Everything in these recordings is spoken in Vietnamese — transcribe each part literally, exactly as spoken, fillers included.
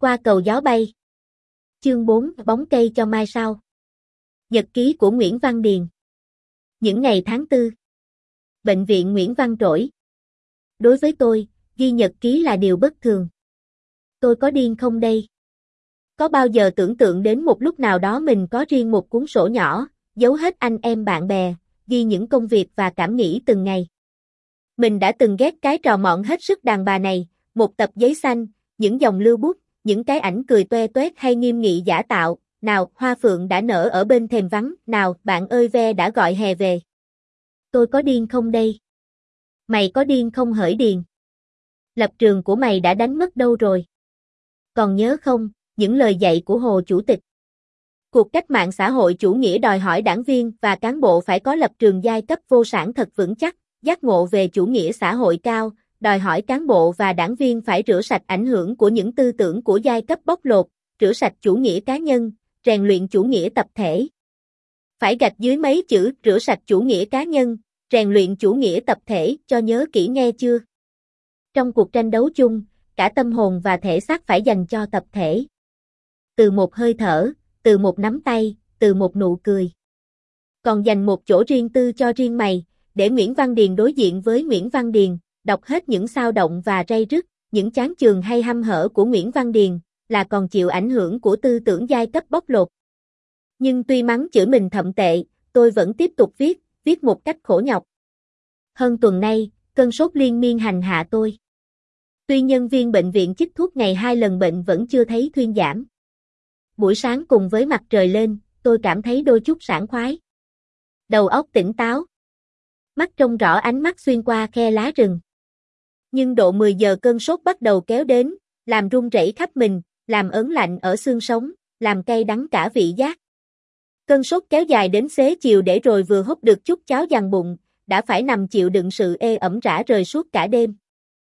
Qua cầu gió bay. Chương bốn, bóng cây cho mai sau. Nhật ký của Nguyễn Văn Điền. Những ngày tháng tư. Bệnh viện Nguyễn Văn Trỗi. Đối với tôi, ghi nhật ký là điều bất thường. Tôi có điên không đây? Có bao giờ tưởng tượng đến một lúc nào đó mình có riêng một cuốn sổ nhỏ, giấu hết anh em bạn bè, ghi những công việc và cảm nghĩ từng ngày. Mình đã từng ghét cái trò mọn hết sức đàn bà này, một tập giấy xanh, những dòng lưu bút, những cái ảnh cười toe toét hay nghiêm nghị giả tạo, nào hoa phượng đã nở ở bên thềm vắng, nào bạn ơi ve đã gọi hè về. Tôi có điên không đây? Mày có điên không hỡi Điền? Lập trường của mày đã đánh mất đâu rồi? Còn nhớ không, những lời dạy của Hồ Chủ tịch? Cuộc cách mạng xã hội chủ nghĩa đòi hỏi đảng viên và cán bộ phải có lập trường giai cấp vô sản thật vững chắc, giác ngộ về chủ nghĩa xã hội cao, đòi hỏi cán bộ và đảng viên phải rửa sạch ảnh hưởng của những tư tưởng của giai cấp bóc lột, rửa sạch chủ nghĩa cá nhân, rèn luyện chủ nghĩa tập thể. Phải gạch dưới mấy chữ rửa sạch chủ nghĩa cá nhân, rèn luyện chủ nghĩa tập thể cho nhớ kỹ nghe chưa? Trong cuộc tranh đấu chung, cả tâm hồn và thể xác phải dành cho tập thể. Từ một hơi thở, từ một nắm tay, từ một nụ cười. Còn dành một chỗ riêng tư cho riêng mày, để Nguyễn Văn Điền đối diện với Nguyễn Văn Điền, đọc hết những sao động và ray rứt, những chán chường hay hăm hở của Nguyễn Văn Điền, là còn chịu ảnh hưởng của tư tưởng giai cấp bóc lột. Nhưng tuy mắng chửi mình thậm tệ, tôi vẫn tiếp tục viết, viết một cách khổ nhọc. Hơn tuần nay, cơn sốt liên miên hành hạ tôi. Tuy nhân viên bệnh viện chích thuốc ngày hai lần bệnh vẫn chưa thấy thuyên giảm. Buổi sáng cùng với mặt trời lên, tôi cảm thấy đôi chút sảng khoái. Đầu óc tỉnh táo. Mắt trông rõ ánh mắt xuyên qua khe lá rừng. Nhưng độ mười giờ cơn sốt bắt đầu kéo đến, làm run rẩy khắp mình, làm ớn lạnh ở xương sống, làm cay đắng cả vị giác. Cơn sốt kéo dài đến xế chiều để rồi vừa húp được chút cháo dằn bụng, đã phải nằm chịu đựng sự ê ẩm rã rời suốt cả đêm.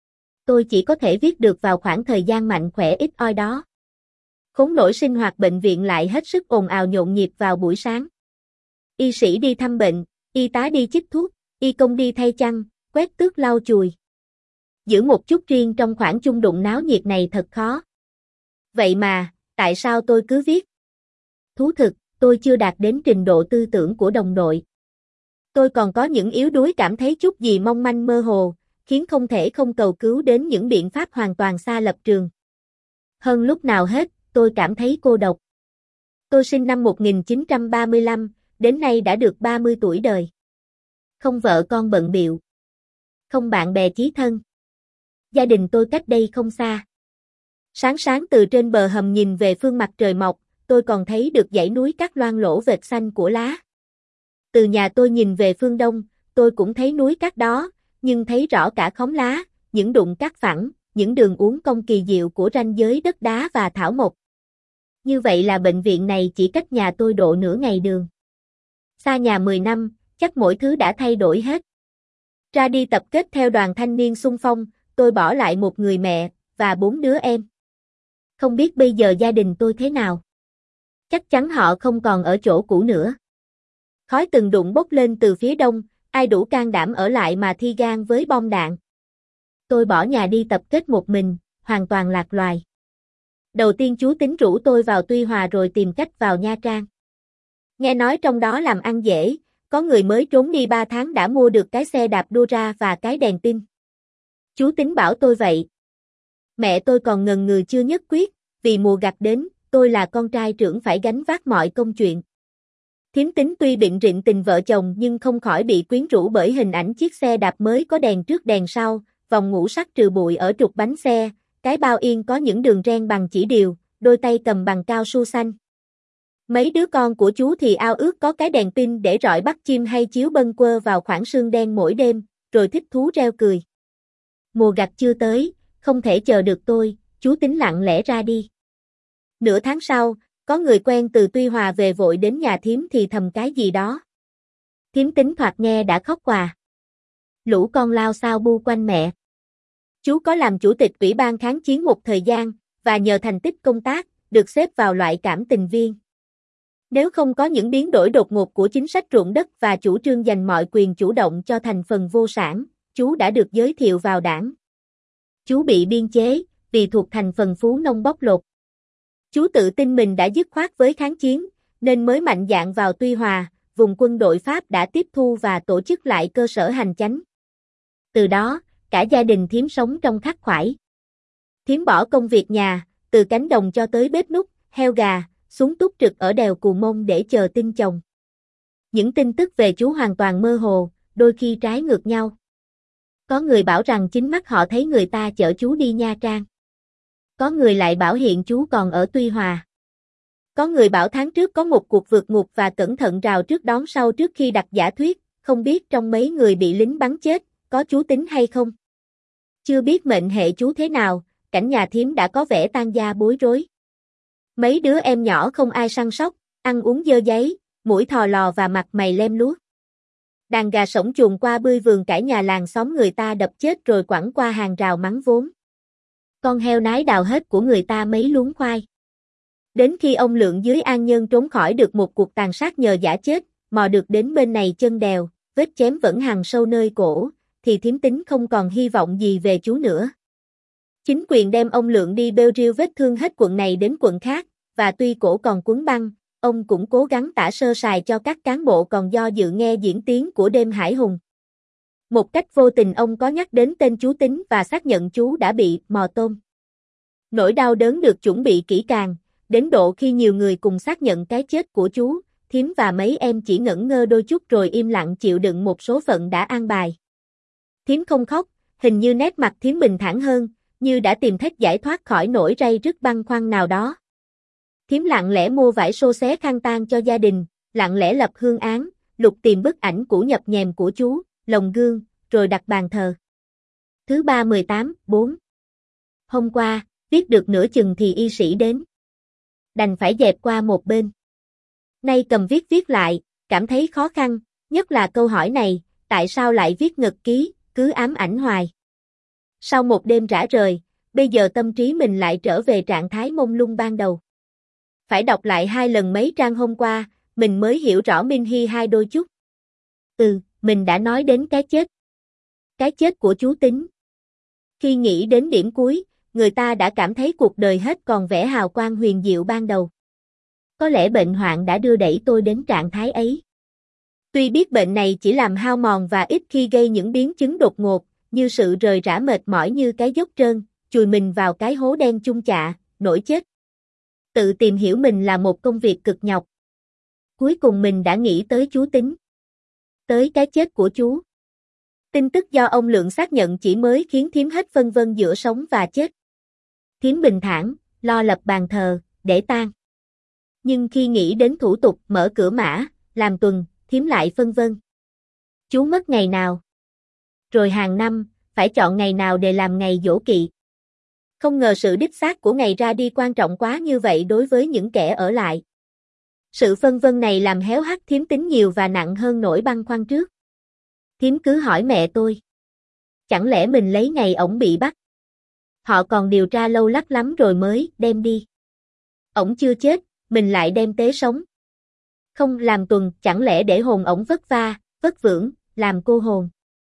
Tôi chỉ có thể viết được vào khoảng thời gian mạnh khỏe ít oi đó. Khốn nỗi sinh hoạt bệnh viện lại hết sức ồn ào nhộn nhịp vào buổi sáng. Y sĩ đi thăm bệnh, y tá đi chích thuốc, y công đi thay chăn, quét tước lau chùi. Giữ một chút riêng trong khoảng chung đụng náo nhiệt này thật khó. Vậy mà, tại sao tôi cứ viết? Thú thực, tôi chưa đạt đến trình độ tư tưởng của đồng đội. Tôi còn có những yếu đuối cảm thấy chút gì mong manh mơ hồ, khiến không thể không cầu cứu đến những biện pháp hoàn toàn xa lập trường. Hơn lúc nào hết, tôi cảm thấy cô độc. Tôi sinh năm một nghìn chín trăm ba mươi lăm, đến nay đã được ba mươi tuổi đời. Không vợ con bận bịu. Không bạn bè chí thân. Gia đình tôi cách đây không xa. Sáng sáng từ trên bờ hầm nhìn về phương mặt trời mọc, tôi còn thấy được dãy núi cát loang lổ vệt xanh của lá. Từ nhà tôi nhìn về phương đông, tôi cũng thấy núi cát đó, nhưng thấy rõ cả khóm lá, những đụng cát phẳng, những đường uốn cong kỳ diệu của ranh giới đất đá và thảo mộc. Như vậy là bệnh viện này chỉ cách nhà tôi độ nửa ngày đường. Xa nhà mười năm, chắc mỗi thứ đã thay đổi hết. Ra đi tập kết theo đoàn thanh niên xung phong, tôi bỏ lại một người mẹ, và bốn đứa em. Không biết bây giờ gia đình tôi thế nào. Chắc chắn họ không còn ở chỗ cũ nữa. Khói từng đụng bốc lên từ phía đông, ai đủ can đảm ở lại mà thi gan với bom đạn. Tôi bỏ nhà đi tập kết một mình, hoàn toàn lạc loài. Đầu tiên chú tính rủ tôi vào Tuy Hòa rồi tìm cách vào Nha Trang. Nghe nói trong đó làm ăn dễ, có người mới trốn đi ba tháng đã mua được cái xe đạp đua ra và cái đèn pin. Chú tính bảo tôi vậy. Mẹ tôi còn ngần ngừ chưa nhất quyết, vì mùa gặt đến, tôi là con trai trưởng phải gánh vác mọi công chuyện. Thím Tính tuy bịn rịn tình vợ chồng nhưng không khỏi bị quyến rũ bởi hình ảnh chiếc xe đạp mới có đèn trước đèn sau, vòng ngũ sắc trừ bụi ở trục bánh xe, cái bao yên có những đường ren bằng chỉ điều, đôi tay cầm bằng cao su xanh. Mấy đứa con của chú thì ao ước có cái đèn pin để rọi bắt chim hay chiếu bâng quơ vào khoảng sương đen mỗi đêm, rồi thích thú reo cười. Mùa gặt chưa tới, không thể chờ được tôi, chú Tính lặng lẽ ra đi. Nửa tháng sau, có người quen từ Tuy Hòa về vội đến nhà thím thì thầm cái gì đó. Thím Tính thoạt nghe đã khóc quà. Lũ con lao sao bu quanh mẹ. Chú có làm chủ tịch ủy ban kháng chiến một thời gian, và nhờ thành tích công tác, được xếp vào loại cảm tình viên. Nếu không có những biến đổi đột ngột của chính sách ruộng đất và chủ trương dành mọi quyền chủ động cho thành phần vô sản, chú đã được giới thiệu vào đảng. Chú bị biên chế, vì thuộc thành phần phú nông bóc lột. Chú tự tin mình đã dứt khoát với kháng chiến, nên mới mạnh dạn vào Tuy Hòa, vùng quân đội Pháp đã tiếp thu và tổ chức lại cơ sở hành chánh. Từ đó, cả gia đình Thím sống trong khắc khoải. Thím bỏ công việc nhà, từ cánh đồng cho tới bếp núc, heo gà, xuống túc trực ở đèo Cù Mông để chờ tin chồng. Những tin tức về chú hoàn toàn mơ hồ, đôi khi trái ngược nhau. Có người bảo rằng chính mắt họ thấy người ta chở chú đi Nha Trang. Có người lại bảo hiện chú còn ở Tuy Hòa. Có người bảo tháng trước có một cuộc vượt ngục và cẩn thận rào trước đón sau trước khi đặt giả thuyết, không biết trong mấy người bị lính bắn chết, có chú Tính hay không. Chưa biết mệnh hệ chú thế nào, cảnh nhà Thím đã có vẻ tan gia bối rối. Mấy đứa em nhỏ không ai săn sóc, ăn uống dơ giấy, mũi thò lò và mặt mày lem luốc. Đàn gà sổng chuồn qua bươi vườn cải nhà làng xóm người ta đập chết rồi quẳng qua hàng rào mắng vốn. Con heo nái đào hết của người ta mấy luống khoai. Đến khi ông Lượng dưới An Nhơn trốn khỏi được một cuộc tàn sát nhờ giả chết, mò được đến bên này chân đèo, vết chém vẫn hằn sâu nơi cổ, thì Thím Tính không còn hy vọng gì về chú nữa. Chính quyền đem ông Lượng đi bêu riêu vết thương hết quận này đến quận khác, và tuy cổ còn quấn băng, ông cũng cố gắng tả sơ sài cho các cán bộ còn do dự nghe diễn tiến của đêm hải hùng. Một cách vô tình ông có nhắc đến tên chú Tính và xác nhận chú đã bị mò tôm. Nỗi đau đớn được chuẩn bị kỹ càng, đến độ khi nhiều người cùng xác nhận cái chết của chú, Thím và mấy em chỉ ngẩn ngơ đôi chút rồi im lặng chịu đựng một số phận đã an bài. Thím không khóc, hình như nét mặt Thím bình thản hơn, như đã tìm thấy giải thoát khỏi nỗi ray rứt băn khoăn nào đó. Thím lặng lẽ mua vải xô xé khăn tang cho gia đình, lặng lẽ lập hương án, lục tìm bức ảnh cũ nhập nhèm của chú, lồng gương, rồi đặt bàn thờ. Thứ ba mười tám, bốn. Hôm qua, viết được nửa chừng thì y sĩ đến. Đành phải dẹp qua một bên. Nay cầm viết viết lại, cảm thấy khó khăn, nhất là câu hỏi này, tại sao lại viết nhật ký, cứ ám ảnh hoài. Sau một đêm rã rời, bây giờ tâm trí mình lại trở về trạng thái mông lung ban đầu. Phải đọc lại hai lần mấy trang hôm qua, mình mới hiểu rõ Minh Hy hai đôi chút. Ừ, mình đã nói đến cái chết. Cái chết của chú Tính. Khi nghĩ đến điểm cuối, người ta đã cảm thấy cuộc đời hết còn vẻ hào quang huyền diệu ban đầu. Có lẽ bệnh hoạn đã đưa đẩy tôi đến trạng thái ấy. Tuy biết bệnh này chỉ làm hao mòn và ít khi gây những biến chứng đột ngột, như sự rời rã mệt mỏi như cái dốc trơn, chùi mình vào cái hố đen chung chạ, nổi chết. Tự tìm hiểu mình là một công việc cực nhọc. Cuối cùng mình đã nghĩ tới chú Tính. Tới cái chết của chú. Tin tức do ông Lượng xác nhận chỉ mới khiến Thím hết phân vân giữa sống và chết. Thím bình thản, lo lập bàn thờ, để tang. Nhưng khi nghĩ đến thủ tục mở cửa mã, làm tuần, Thím lại phân vân. Chú mất ngày nào? Rồi hàng năm, phải chọn ngày nào để làm ngày giỗ kỵ. Không ngờ sự đích xác của ngày ra đi quan trọng quá như vậy đối với những kẻ ở lại. Sự phân vân này làm héo hắt Thím Tính nhiều và nặng hơn nỗi băn khoăn trước. Thím cứ hỏi mẹ tôi. Chẳng lẽ mình lấy ngày ổng bị bắt? Họ còn điều tra lâu lắc lắm rồi mới đem đi. Ổng chưa chết, mình lại đem tế sống. Không làm tuần, chẳng lẽ để hồn ổng vất va, vất vưởng, làm cô hồn.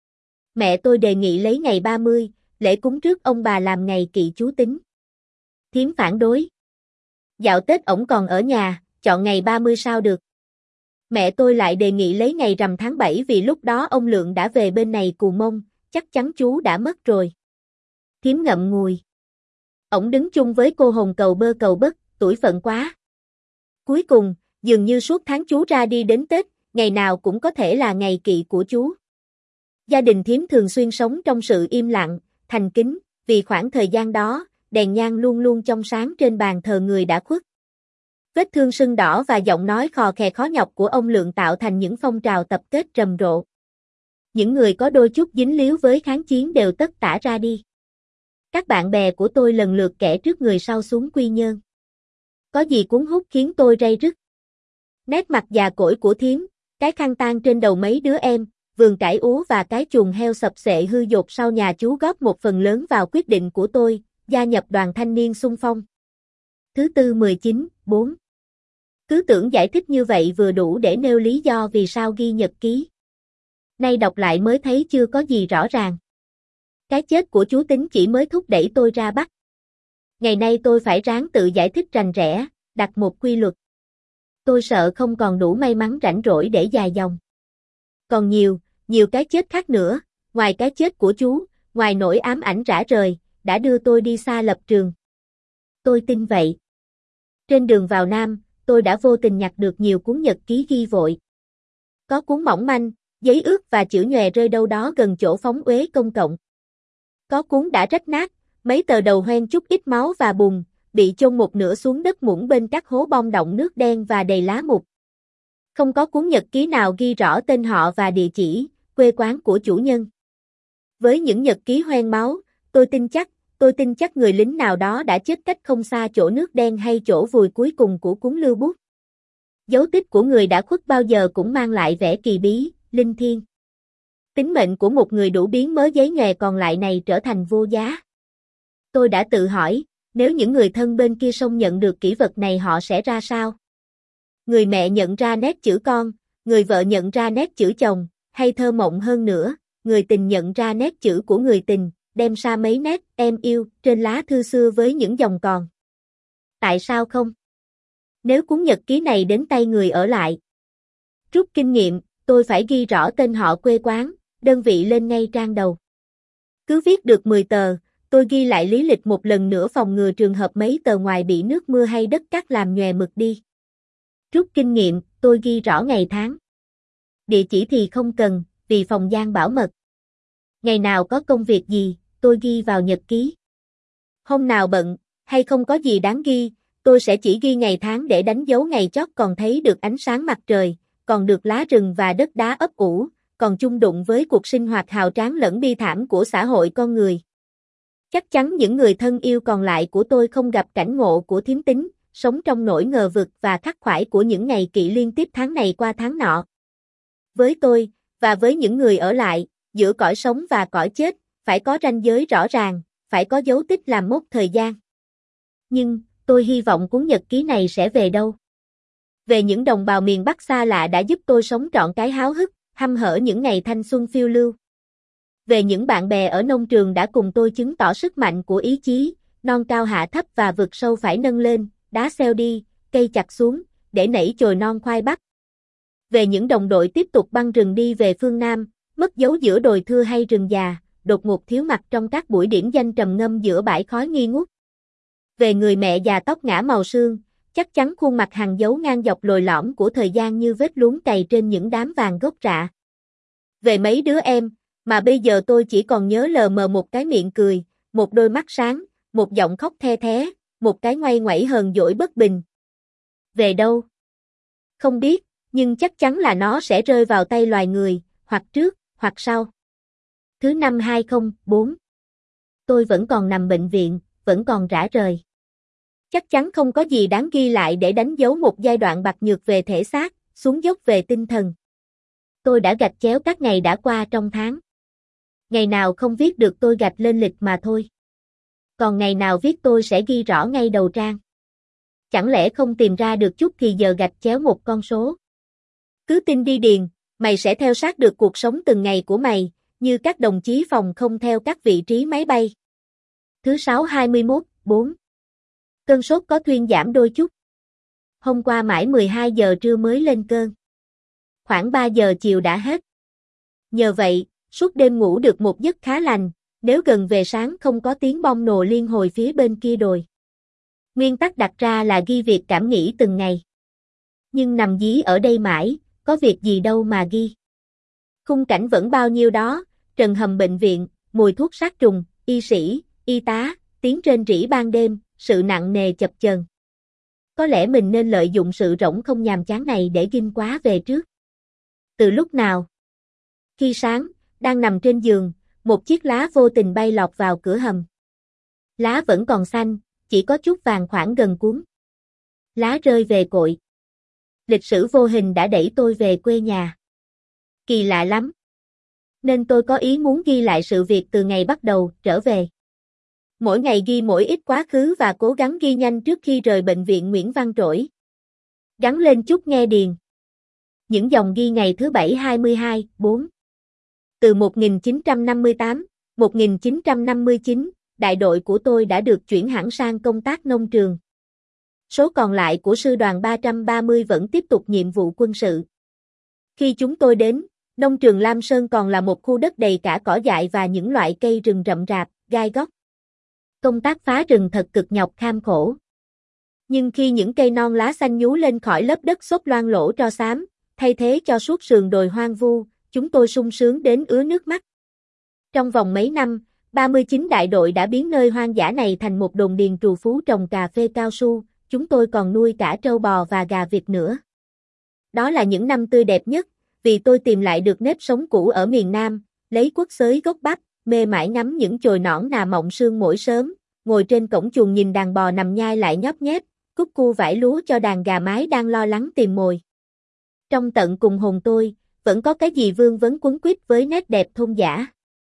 Mẹ tôi đề nghị lấy ngày ba mươi, lễ cúng trước ông bà làm ngày kỵ chú Tính. Thím phản đối. Dạo Tết ổng còn ở nhà, chọn ngày ba mươi sao được. Mẹ tôi lại đề nghị lấy ngày rằm tháng bảy vì lúc đó ông Lượng đã về bên này Cù Mông, chắc chắn chú đã mất rồi. Thím ngậm ngùi. Ổng đứng chung với cô hồn cầu bơ cầu bất, tuổi phận quá. Cuối cùng, dường như suốt tháng chú ra đi đến Tết, ngày nào cũng có thể là ngày kỵ của chú. Gia đình Thím thường xuyên sống trong sự im lặng, thành kính, vì khoảng thời gian đó, đèn nhang luôn luôn trong sáng trên bàn thờ người đã khuất. Vết thương sưng đỏ và giọng nói khò khè khó nhọc của ông Lượng tạo thành những phong trào tập kết rầm rộ. Những người có đôi chút dính líu với kháng chiến đều tất tả ra đi. Các bạn bè của tôi lần lượt kẻ trước người sau xuống Quy Nhơn. Có gì cuốn hút khiến tôi ray rứt. Nét mặt già cỗi của Thím, cái khăn tang trên đầu mấy đứa em, vườn cải úa và cái chuồng heo sập xệ hư dột sau nhà chú góp một phần lớn vào quyết định của tôi, gia nhập đoàn thanh niên xung phong. Thứ tư mười chín, bốn. Cứ tưởng giải thích như vậy vừa đủ để nêu lý do vì sao ghi nhật ký. Nay đọc lại mới thấy chưa có gì rõ ràng. Cái chết của chú Tính chỉ mới thúc đẩy tôi ra Bắc. Ngày nay tôi phải ráng tự giải thích rành rẽ, đặt một quy luật. Tôi sợ không còn đủ may mắn rảnh rỗi để dài dòng. Còn nhiều, nhiều cái chết khác nữa, ngoài cái chết của chú, ngoài nỗi ám ảnh rã rời, đã đưa tôi đi xa lập trường. Tôi tin vậy. Trên đường vào Nam, tôi đã vô tình nhặt được nhiều cuốn nhật ký ghi vội. Có cuốn mỏng manh, giấy ướt và chữ nhòe rơi đâu đó gần chỗ phóng uế công cộng. Có cuốn đã rách nát, mấy tờ đầu hoen chút ít máu và bùn, bị chôn một nửa xuống đất muỗng bên các hố bong đọng nước đen và đầy lá mục. Không có cuốn nhật ký nào ghi rõ tên họ và địa chỉ, quê quán của chủ nhân. Với những nhật ký hoen máu, tôi tin chắc, tôi tin chắc người lính nào đó đã chết cách không xa chỗ nước đen hay chỗ vùi cuối cùng của cuốn lưu bút. Dấu tích của người đã khuất bao giờ cũng mang lại vẻ kỳ bí, linh thiêng. Tính mệnh của một người đủ biến mớ giấy nhòe còn lại này trở thành vô giá. Tôi đã tự hỏi, nếu những người thân bên kia sông nhận được kỷ vật này họ sẽ ra sao? Người mẹ nhận ra nét chữ con, người vợ nhận ra nét chữ chồng, hay thơ mộng hơn nữa, người tình nhận ra nét chữ của người tình, đem xa mấy nét em yêu trên lá thư xưa với những dòng còn. Tại sao không? Nếu cuốn nhật ký này đến tay người ở lại. Rút kinh nghiệm, tôi phải ghi rõ tên họ quê quán, đơn vị lên ngay trang đầu. Cứ viết được mười tờ, tôi ghi lại lý lịch một lần nữa phòng ngừa trường hợp mấy tờ ngoài bị nước mưa hay đất cát làm nhòe mực đi. Rút kinh nghiệm, tôi ghi rõ ngày tháng. Địa chỉ thì không cần, vì phòng gian bảo mật. Ngày nào có công việc gì, tôi ghi vào nhật ký. Hôm nào bận, hay không có gì đáng ghi, tôi sẽ chỉ ghi ngày tháng để đánh dấu ngày chót còn thấy được ánh sáng mặt trời, còn được lá rừng và đất đá ấp ủ, còn chung đụng với cuộc sinh hoạt hào tráng lẫn bi thảm của xã hội con người. Chắc chắn những người thân yêu còn lại của tôi không gặp cảnh ngộ của thím tính, sống trong nỗi ngờ vực và khắc khoải của những ngày kỵ liên tiếp tháng này qua tháng nọ. Với tôi, và với những người ở lại, giữa cõi sống và cõi chết, phải có ranh giới rõ ràng, phải có dấu tích làm mốc thời gian. Nhưng, tôi hy vọng cuốn nhật ký này sẽ về đâu? Về những đồng bào miền Bắc xa lạ đã giúp tôi sống trọn cái háo hức, hăm hở những ngày thanh xuân phiêu lưu. Về những bạn bè ở nông trường đã cùng tôi chứng tỏ sức mạnh của ý chí, non cao hạ thấp và vực sâu phải nâng lên, đá xeo đi, cây chặt xuống, để nảy chồi non khoai bắc. Về những đồng đội tiếp tục băng rừng đi về phương Nam, mất dấu giữa đồi thưa hay rừng già, đột ngột thiếu mặt trong các buổi điểm danh trầm ngâm giữa bãi khói nghi ngút. Về người mẹ già tóc ngã màu sương, chắc chắn khuôn mặt hằn dấu ngang dọc lồi lõm của thời gian như vết luống cày trên những đám vàng gốc rạ. Về mấy đứa em, mà bây giờ tôi chỉ còn nhớ lờ mờ một cái miệng cười, một đôi mắt sáng, một giọng khóc the thé, một cái ngoay ngoẩy hờn dỗi bất bình. Về đâu? Không biết, nhưng chắc chắn là nó sẽ rơi vào tay loài người, hoặc trước, hoặc sau. Thứ năm hai không bốn. Tôi vẫn còn nằm bệnh viện, vẫn còn rã rời. Chắc chắn không có gì đáng ghi lại để đánh dấu một giai đoạn bạc nhược về thể xác, xuống dốc về tinh thần. Tôi đã gạch chéo các ngày đã qua trong tháng. Ngày nào không viết được tôi gạch lên lịch mà thôi. Còn ngày nào viết tôi sẽ ghi rõ ngay đầu trang. Chẳng lẽ không tìm ra được chút thì giờ gạch chéo một con số. Cứ tin đi Điền, mày sẽ theo sát được cuộc sống từng ngày của mày, như các đồng chí phòng không theo các vị trí máy bay. Thứ sáu hai mươi mốt bốn. Cơn sốt có thuyên giảm đôi chút. Hôm qua mãi mười hai giờ trưa mới lên cơn. Khoảng ba giờ chiều đã hết. Nhờ vậy, suốt đêm ngủ được một giấc khá lành, nếu gần về sáng không có tiếng bom nổ liên hồi phía bên kia đồi. Nguyên tắc đặt ra là ghi việc cảm nghĩ từng ngày. Nhưng nằm dí ở đây mãi, có việc gì đâu mà ghi. Khung cảnh vẫn bao nhiêu đó, trần hầm bệnh viện, mùi thuốc sát trùng, y sĩ, y tá, tiếng rên rỉ ban đêm, sự nặng nề chập chờn. Có lẽ mình nên lợi dụng sự rỗng không nhàm chán này để ghim quá về trước. Từ lúc nào? Khi sáng, đang nằm trên giường, một chiếc lá vô tình bay lọt vào cửa hầm. Lá vẫn còn xanh, chỉ có chút vàng khoảng gần cuốn. Lá rơi về cội. Lịch sử vô hình đã đẩy tôi về quê nhà. Kỳ lạ lắm. Nên tôi có ý muốn ghi lại sự việc từ ngày bắt đầu trở về. Mỗi ngày ghi mỗi ít quá khứ và cố gắng ghi nhanh trước khi rời bệnh viện Nguyễn Văn Trỗi. Gắn lên chút nghe Điền. Những dòng ghi ngày thứ bảy hai mươi hai bốn. Từ một nghìn chín trăm năm mươi tám, một nghìn chín trăm năm mươi chín, đại đội của tôi đã được chuyển hẳn sang công tác nông trường. Số còn lại của sư đoàn ba trăm ba mươi vẫn tiếp tục nhiệm vụ quân sự. Khi chúng tôi đến, nông trường Lam Sơn còn là một khu đất đầy cả cỏ dại và những loại cây rừng rậm rạp, gai góc. Công tác phá rừng thật cực nhọc kham khổ. Nhưng khi những cây non lá xanh nhú lên khỏi lớp đất xốp loang lỗ tro xám, thay thế cho suốt sườn đồi hoang vu, chúng tôi sung sướng đến ứa nước mắt. Trong vòng mấy năm, ba mươi chín đại đội đã biến nơi hoang dã này thành một đồn điền trù phú trồng cà phê cao su, chúng tôi còn nuôi cả trâu bò và gà vịt nữa. Đó là những năm tươi đẹp nhất, vì tôi tìm lại được nếp sống cũ ở miền Nam, lấy quất xới gốc bắp, mê mải ngắm những chồi nõn nà mọng sương mỗi sớm, ngồi trên cổng chuồng nhìn đàn bò nằm nhai lại nhóp nhép, cúp cu vải lúa cho đàn gà mái đang lo lắng tìm mồi. Trong tận cùng hồn tôi, vẫn có cái gì vương vấn quấn quýt với nét đẹp thôn dã.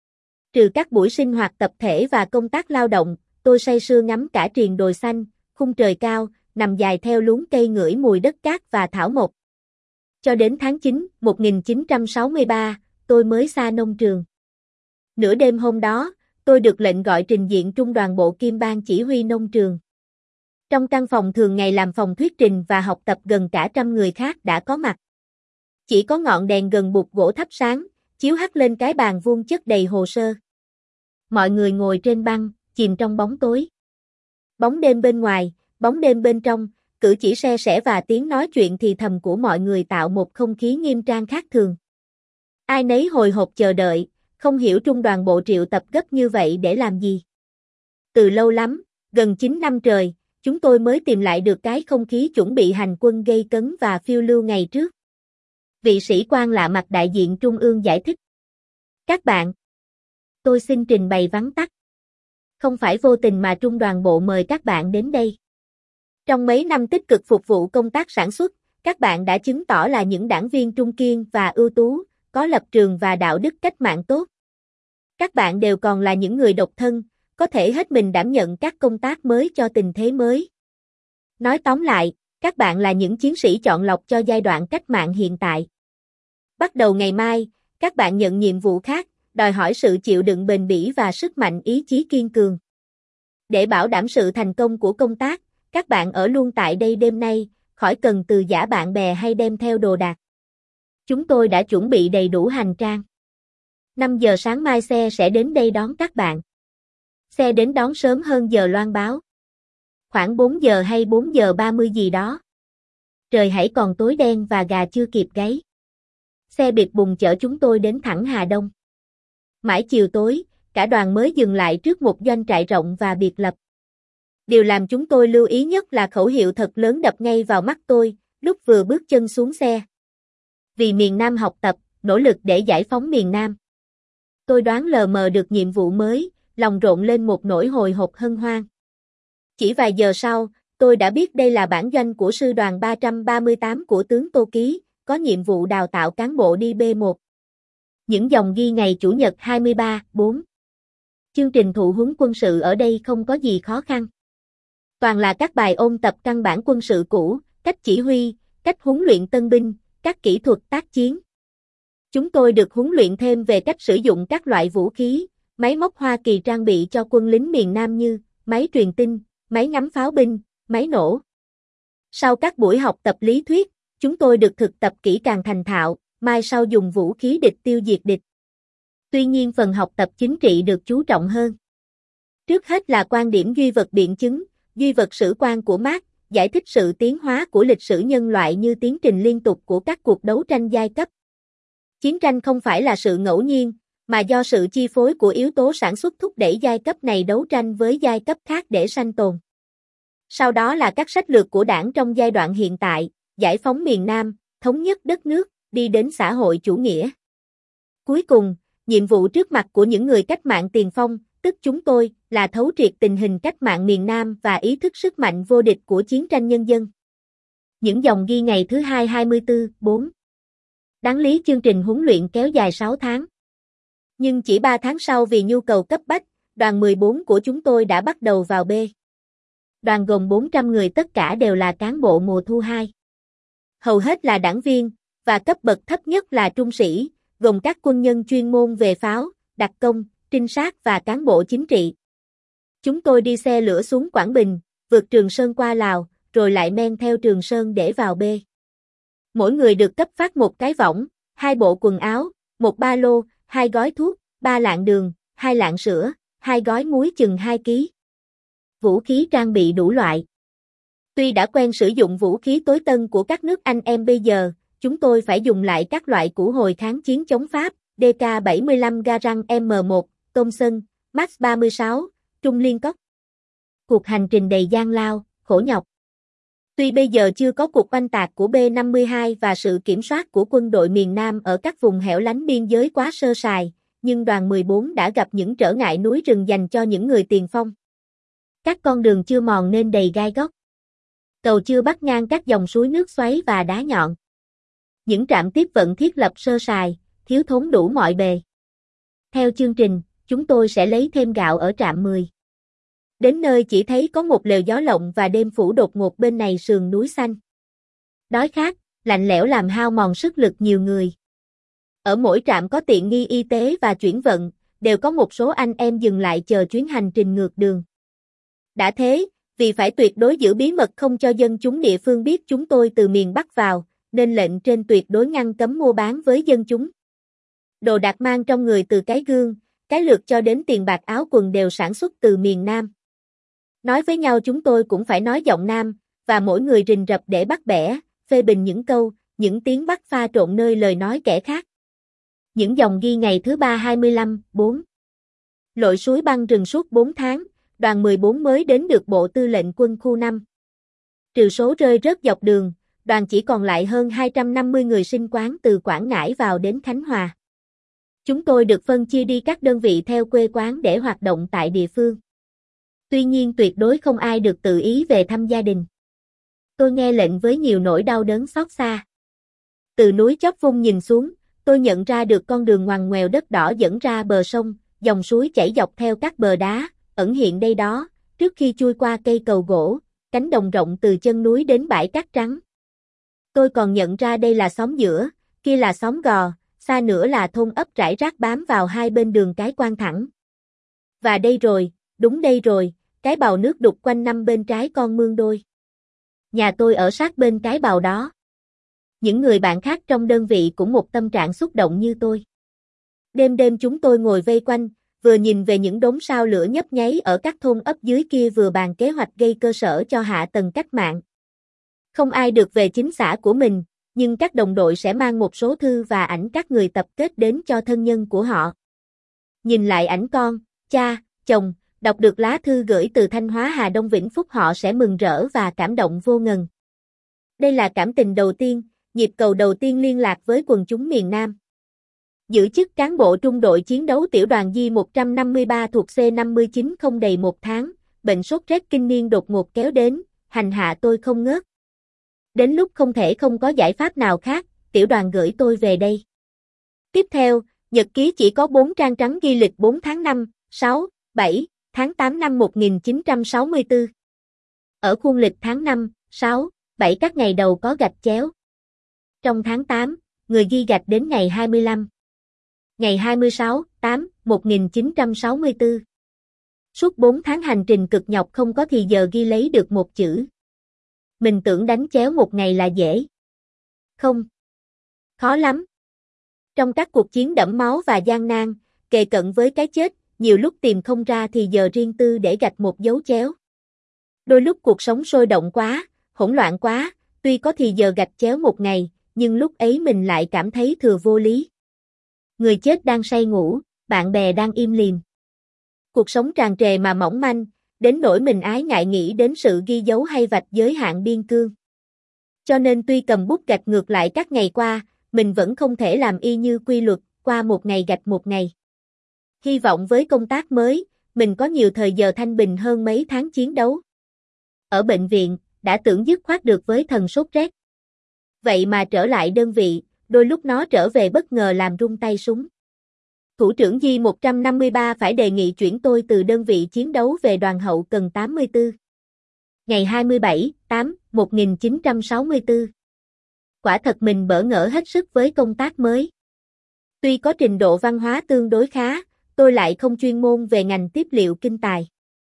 Trừ các buổi sinh hoạt tập thể và công tác lao động, tôi say sưa ngắm cả triền đồi xanh, khung trời cao, nằm dài theo luống cây ngửi mùi đất cát và thảo mộc. Cho đến tháng chín, năm một nghìn chín trăm sáu mươi ba, tôi mới xa nông trường. Nửa đêm hôm đó, tôi được lệnh gọi trình diện trung đoàn bộ kim ban chỉ huy nông trường. Trong căn phòng thường ngày làm phòng thuyết trình và học tập gần cả trăm người khác đã có mặt. Chỉ có ngọn đèn gần bục gỗ thắp sáng, chiếu hắt lên cái bàn vuông chất đầy hồ sơ. Mọi người ngồi trên băng, chìm trong bóng tối. Bóng đêm bên ngoài, bóng đêm bên trong, cử chỉ se sẻ và tiếng nói chuyện thì thầm của mọi người tạo một không khí nghiêm trang khác thường. Ai nấy hồi hộp chờ đợi, không hiểu trung đoàn bộ triệu tập gấp như vậy để làm gì. Từ lâu lắm, gần chín năm trời, chúng tôi mới tìm lại được cái không khí chuẩn bị hành quân gây cấn và phiêu lưu ngày trước. Vị sĩ quan lạ mặt đại diện Trung ương giải thích. Các bạn, tôi xin trình bày vắn tắt. Không phải vô tình mà trung đoàn bộ mời các bạn đến đây. Trong mấy năm tích cực phục vụ công tác sản xuất, các bạn đã chứng tỏ là những đảng viên trung kiên và ưu tú, có lập trường và đạo đức cách mạng tốt. Các bạn đều còn là những người độc thân, có thể hết mình đảm nhận các công tác mới cho tình thế mới. Nói tóm lại, các bạn là những chiến sĩ chọn lọc cho giai đoạn cách mạng hiện tại. Bắt đầu ngày mai, các bạn nhận nhiệm vụ khác, đòi hỏi sự chịu đựng bền bỉ và sức mạnh ý chí kiên cường. Để bảo đảm sự thành công của công tác, các bạn ở luôn tại đây đêm nay, khỏi cần từ giã bạn bè hay đem theo đồ đạc. Chúng tôi đã chuẩn bị đầy đủ hành trang. năm giờ sáng mai xe sẽ đến đây đón các bạn. Xe đến đón sớm hơn giờ loan báo. Khoảng bốn giờ hay bốn giờ ba mươi gì đó. Trời hãy còn tối đen và gà chưa kịp gáy. Xe bịp bùng chở chúng tôi đến thẳng Hà Đông. Mãi chiều tối, cả đoàn mới dừng lại trước một doanh trại rộng và biệt lập. Điều làm chúng tôi lưu ý nhất là khẩu hiệu thật lớn đập ngay vào mắt tôi, lúc vừa bước chân xuống xe. Vì miền Nam học tập, nỗ lực để giải phóng miền Nam. Tôi đoán lờ mờ được nhiệm vụ mới, lòng rộn lên một nỗi hồi hộp hân hoan. Chỉ vài giờ sau, tôi đã biết đây là bản doanh của sư đoàn ba trăm ba mươi tám của tướng Tô Ký, có nhiệm vụ đào tạo cán bộ đi B một. Những dòng ghi ngày Chủ nhật hai mươi ba, bốn. Chương trình thụ huấn quân sự ở đây không có gì khó khăn. Toàn là các bài ôn tập căn bản quân sự cũ, cách chỉ huy, cách huấn luyện tân binh, các kỹ thuật tác chiến. Chúng tôi được huấn luyện thêm về cách sử dụng các loại vũ khí, máy móc Hoa Kỳ trang bị cho quân lính miền Nam như máy truyền tin, máy ngắm pháo binh, máy nổ. Sau các buổi học tập lý thuyết, chúng tôi được thực tập kỹ càng thành thạo, mai sau dùng vũ khí địch tiêu diệt địch. Tuy nhiên phần học tập chính trị được chú trọng hơn. Trước hết là quan điểm duy vật biện chứng, duy vật sử quan của Marx, giải thích sự tiến hóa của lịch sử nhân loại như tiến trình liên tục của các cuộc đấu tranh giai cấp. Chiến tranh không phải là sự ngẫu nhiên, mà do sự chi phối của yếu tố sản xuất thúc đẩy giai cấp này đấu tranh với giai cấp khác để sanh tồn. Sau đó là các sách lược của đảng trong giai đoạn hiện tại, giải phóng miền Nam, thống nhất đất nước, đi đến xã hội chủ nghĩa. Cuối cùng, nhiệm vụ trước mặt của những người cách mạng tiền phong, tức chúng tôi, là thấu triệt tình hình cách mạng miền Nam và ý thức sức mạnh vô địch của chiến tranh nhân dân. Những dòng ghi ngày thứ hai hai mươi tư, bốn. Đáng lý chương trình huấn luyện kéo dài sáu tháng. Nhưng chỉ ba tháng sau vì nhu cầu cấp bách, đoàn mười bốn của chúng tôi đã bắt đầu vào B. Đoàn gồm bốn trăm người tất cả đều là cán bộ mùa thu hai. Hầu hết là đảng viên, và cấp bậc thấp nhất là trung sĩ, gồm các quân nhân chuyên môn về pháo, đặc công, trinh sát và cán bộ chính trị. Chúng tôi đi xe lửa xuống Quảng Bình, vượt Trường Sơn qua Lào, rồi lại men theo Trường Sơn để vào B. Mỗi người được cấp phát một cái võng, hai bộ quần áo, một ba lô, hai gói thuốc, ba lạng đường, hai lạng sữa, hai gói muối chừng hai ký. Vũ khí trang bị đủ loại. Tuy đã quen sử dụng vũ khí tối tân của các nước anh em bây giờ, chúng tôi phải dùng lại các loại củ hồi kháng chiến chống Pháp, đê ca bảy mươi lăm Garand M một, Thompson, Max ba mươi sáu, Trung Liên Cốc. Cuộc hành trình đầy gian lao, khổ nhọc. Tuy bây giờ chưa có cuộc oanh tạc của B năm mươi hai và sự kiểm soát của quân đội miền Nam ở các vùng hẻo lánh biên giới quá sơ sài, nhưng đoàn mười bốn đã gặp những trở ngại núi rừng dành cho những người tiền phong. Các con đường chưa mòn nên đầy gai góc. Cầu chưa bắt ngang các dòng suối nước xoáy và đá nhọn. Những trạm tiếp vận thiết lập sơ sài, thiếu thốn đủ mọi bề. Theo chương trình, chúng tôi sẽ lấy thêm gạo ở trạm mười. Đến nơi chỉ thấy có một lều gió lộng và đêm phủ đột ngột bên này sườn núi xanh. Đói khát, lạnh lẽo làm hao mòn sức lực nhiều người. Ở mỗi trạm có tiện nghi y tế và chuyển vận, đều có một số anh em dừng lại chờ chuyến hành trình ngược đường. Đã thế, vì phải tuyệt đối giữ bí mật không cho dân chúng địa phương biết chúng tôi từ miền Bắc vào, nên lệnh trên tuyệt đối ngăn cấm mua bán với dân chúng. Đồ đạc mang trong người từ cái gương, cái lược cho đến tiền bạc áo quần đều sản xuất từ miền Nam. Nói với nhau chúng tôi cũng phải nói giọng Nam, và mỗi người rình rập để bắt bẻ, phê bình những câu, những tiếng Bắc pha trộn nơi lời nói kẻ khác. Những dòng ghi ngày thứ ba hai mươi lăm, bốn. Lội suối băng rừng suốt bốn tháng, đoàn mười bốn mới đến được Bộ Tư lệnh Quân khu năm. Trừ số rơi rớt dọc đường, đoàn chỉ còn lại hơn hai trăm năm mươi người sinh quán từ Quảng Ngãi vào đến Khánh Hòa. Chúng tôi được phân chia đi các đơn vị theo quê quán để hoạt động tại địa phương. Tuy nhiên tuyệt đối không ai được tự ý về thăm gia đình. Tôi nghe lệnh với nhiều nỗi đau đớn xót xa. Từ núi Chóp Vung nhìn xuống, tôi nhận ra được con đường ngoằn ngoèo đất đỏ dẫn ra bờ sông, dòng suối chảy dọc theo các bờ đá, ẩn hiện đây đó, trước khi chui qua cây cầu gỗ, cánh đồng rộng từ chân núi đến bãi cát trắng. Tôi còn nhận ra đây là xóm giữa, kia là xóm gò, xa nữa là thôn ấp rải rác bám vào hai bên đường cái quan thẳng. Và đây rồi, đúng đây rồi, cái bào nước đục quanh năm bên trái con mương đôi. Nhà tôi ở sát bên cái bào đó. Những người bạn khác trong đơn vị cũng một tâm trạng xúc động như tôi. Đêm đêm chúng tôi ngồi vây quanh, vừa nhìn về những đốm sao lửa nhấp nháy ở các thôn ấp dưới kia vừa bàn kế hoạch gây cơ sở cho hạ tầng cách mạng. Không ai được về chính xã của mình, nhưng các đồng đội sẽ mang một số thư và ảnh các người tập kết đến cho thân nhân của họ. Nhìn lại ảnh con, cha, chồng, đọc được lá thư gửi từ Thanh Hóa Hà Đông Vĩnh Phúc họ sẽ mừng rỡ và cảm động vô ngần. Đây là cảm tình đầu tiên, nhịp cầu đầu tiên liên lạc với quần chúng miền Nam. Giữ chức cán bộ trung đội chiến đấu tiểu đoàn Di một trăm năm mươi ba thuộc C năm mươi chín không đầy một tháng, bệnh sốt rét kinh niên đột ngột kéo đến, hành hạ tôi không ngớt. Đến lúc không thể không có giải pháp nào khác, tiểu đoàn gửi tôi về đây. Tiếp theo, nhật ký chỉ có bốn trang trắng ghi lịch bốn tháng năm, sáu, bảy, tháng tám năm một nghìn chín trăm sáu mươi tư. Ở khuôn lịch tháng năm, sáu, bảy các ngày đầu có gạch chéo. Trong tháng tám, người ghi gạch đến ngày hai mươi lăm. Ngày hai mươi sáu, tám, một nghìn chín trăm sáu mươi tư. Suốt bốn tháng hành trình cực nhọc không có thì giờ ghi lấy được một chữ. Mình tưởng đánh chéo một ngày là dễ. Không. Khó lắm. Trong các cuộc chiến đẫm máu và gian nan, kề cận với cái chết, nhiều lúc tìm không ra thì giờ riêng tư để gạch một dấu chéo. Đôi lúc cuộc sống sôi động quá, hỗn loạn quá, tuy có thì giờ gạch chéo một ngày, nhưng lúc ấy mình lại cảm thấy thừa vô lý. Người chết đang say ngủ, bạn bè đang im lìm. Cuộc sống tràn trề mà mỏng manh, đến nỗi mình ái ngại nghĩ đến sự ghi dấu hay vạch giới hạn biên cương. Cho nên tuy cầm bút gạch ngược lại các ngày qua, mình vẫn không thể làm y như quy luật, qua một ngày gạch một ngày. Hy vọng với công tác mới, mình có nhiều thời giờ thanh bình hơn mấy tháng chiến đấu. Ở bệnh viện, đã tưởng dứt khoát được với thần sốt rét. Vậy mà trở lại đơn vị, đôi lúc nó trở về bất ngờ làm rung tay súng. Thủ trưởng Di một trăm năm mươi ba phải đề nghị chuyển tôi từ đơn vị chiến đấu về đoàn hậu cần tám mươi tư. Ngày hai mươi bảy, tám, một nghìn chín trăm sáu mươi tư. Quả thật mình bỡ ngỡ hết sức với công tác mới. Tuy có trình độ văn hóa tương đối khá, tôi lại không chuyên môn về ngành tiếp liệu kinh tài.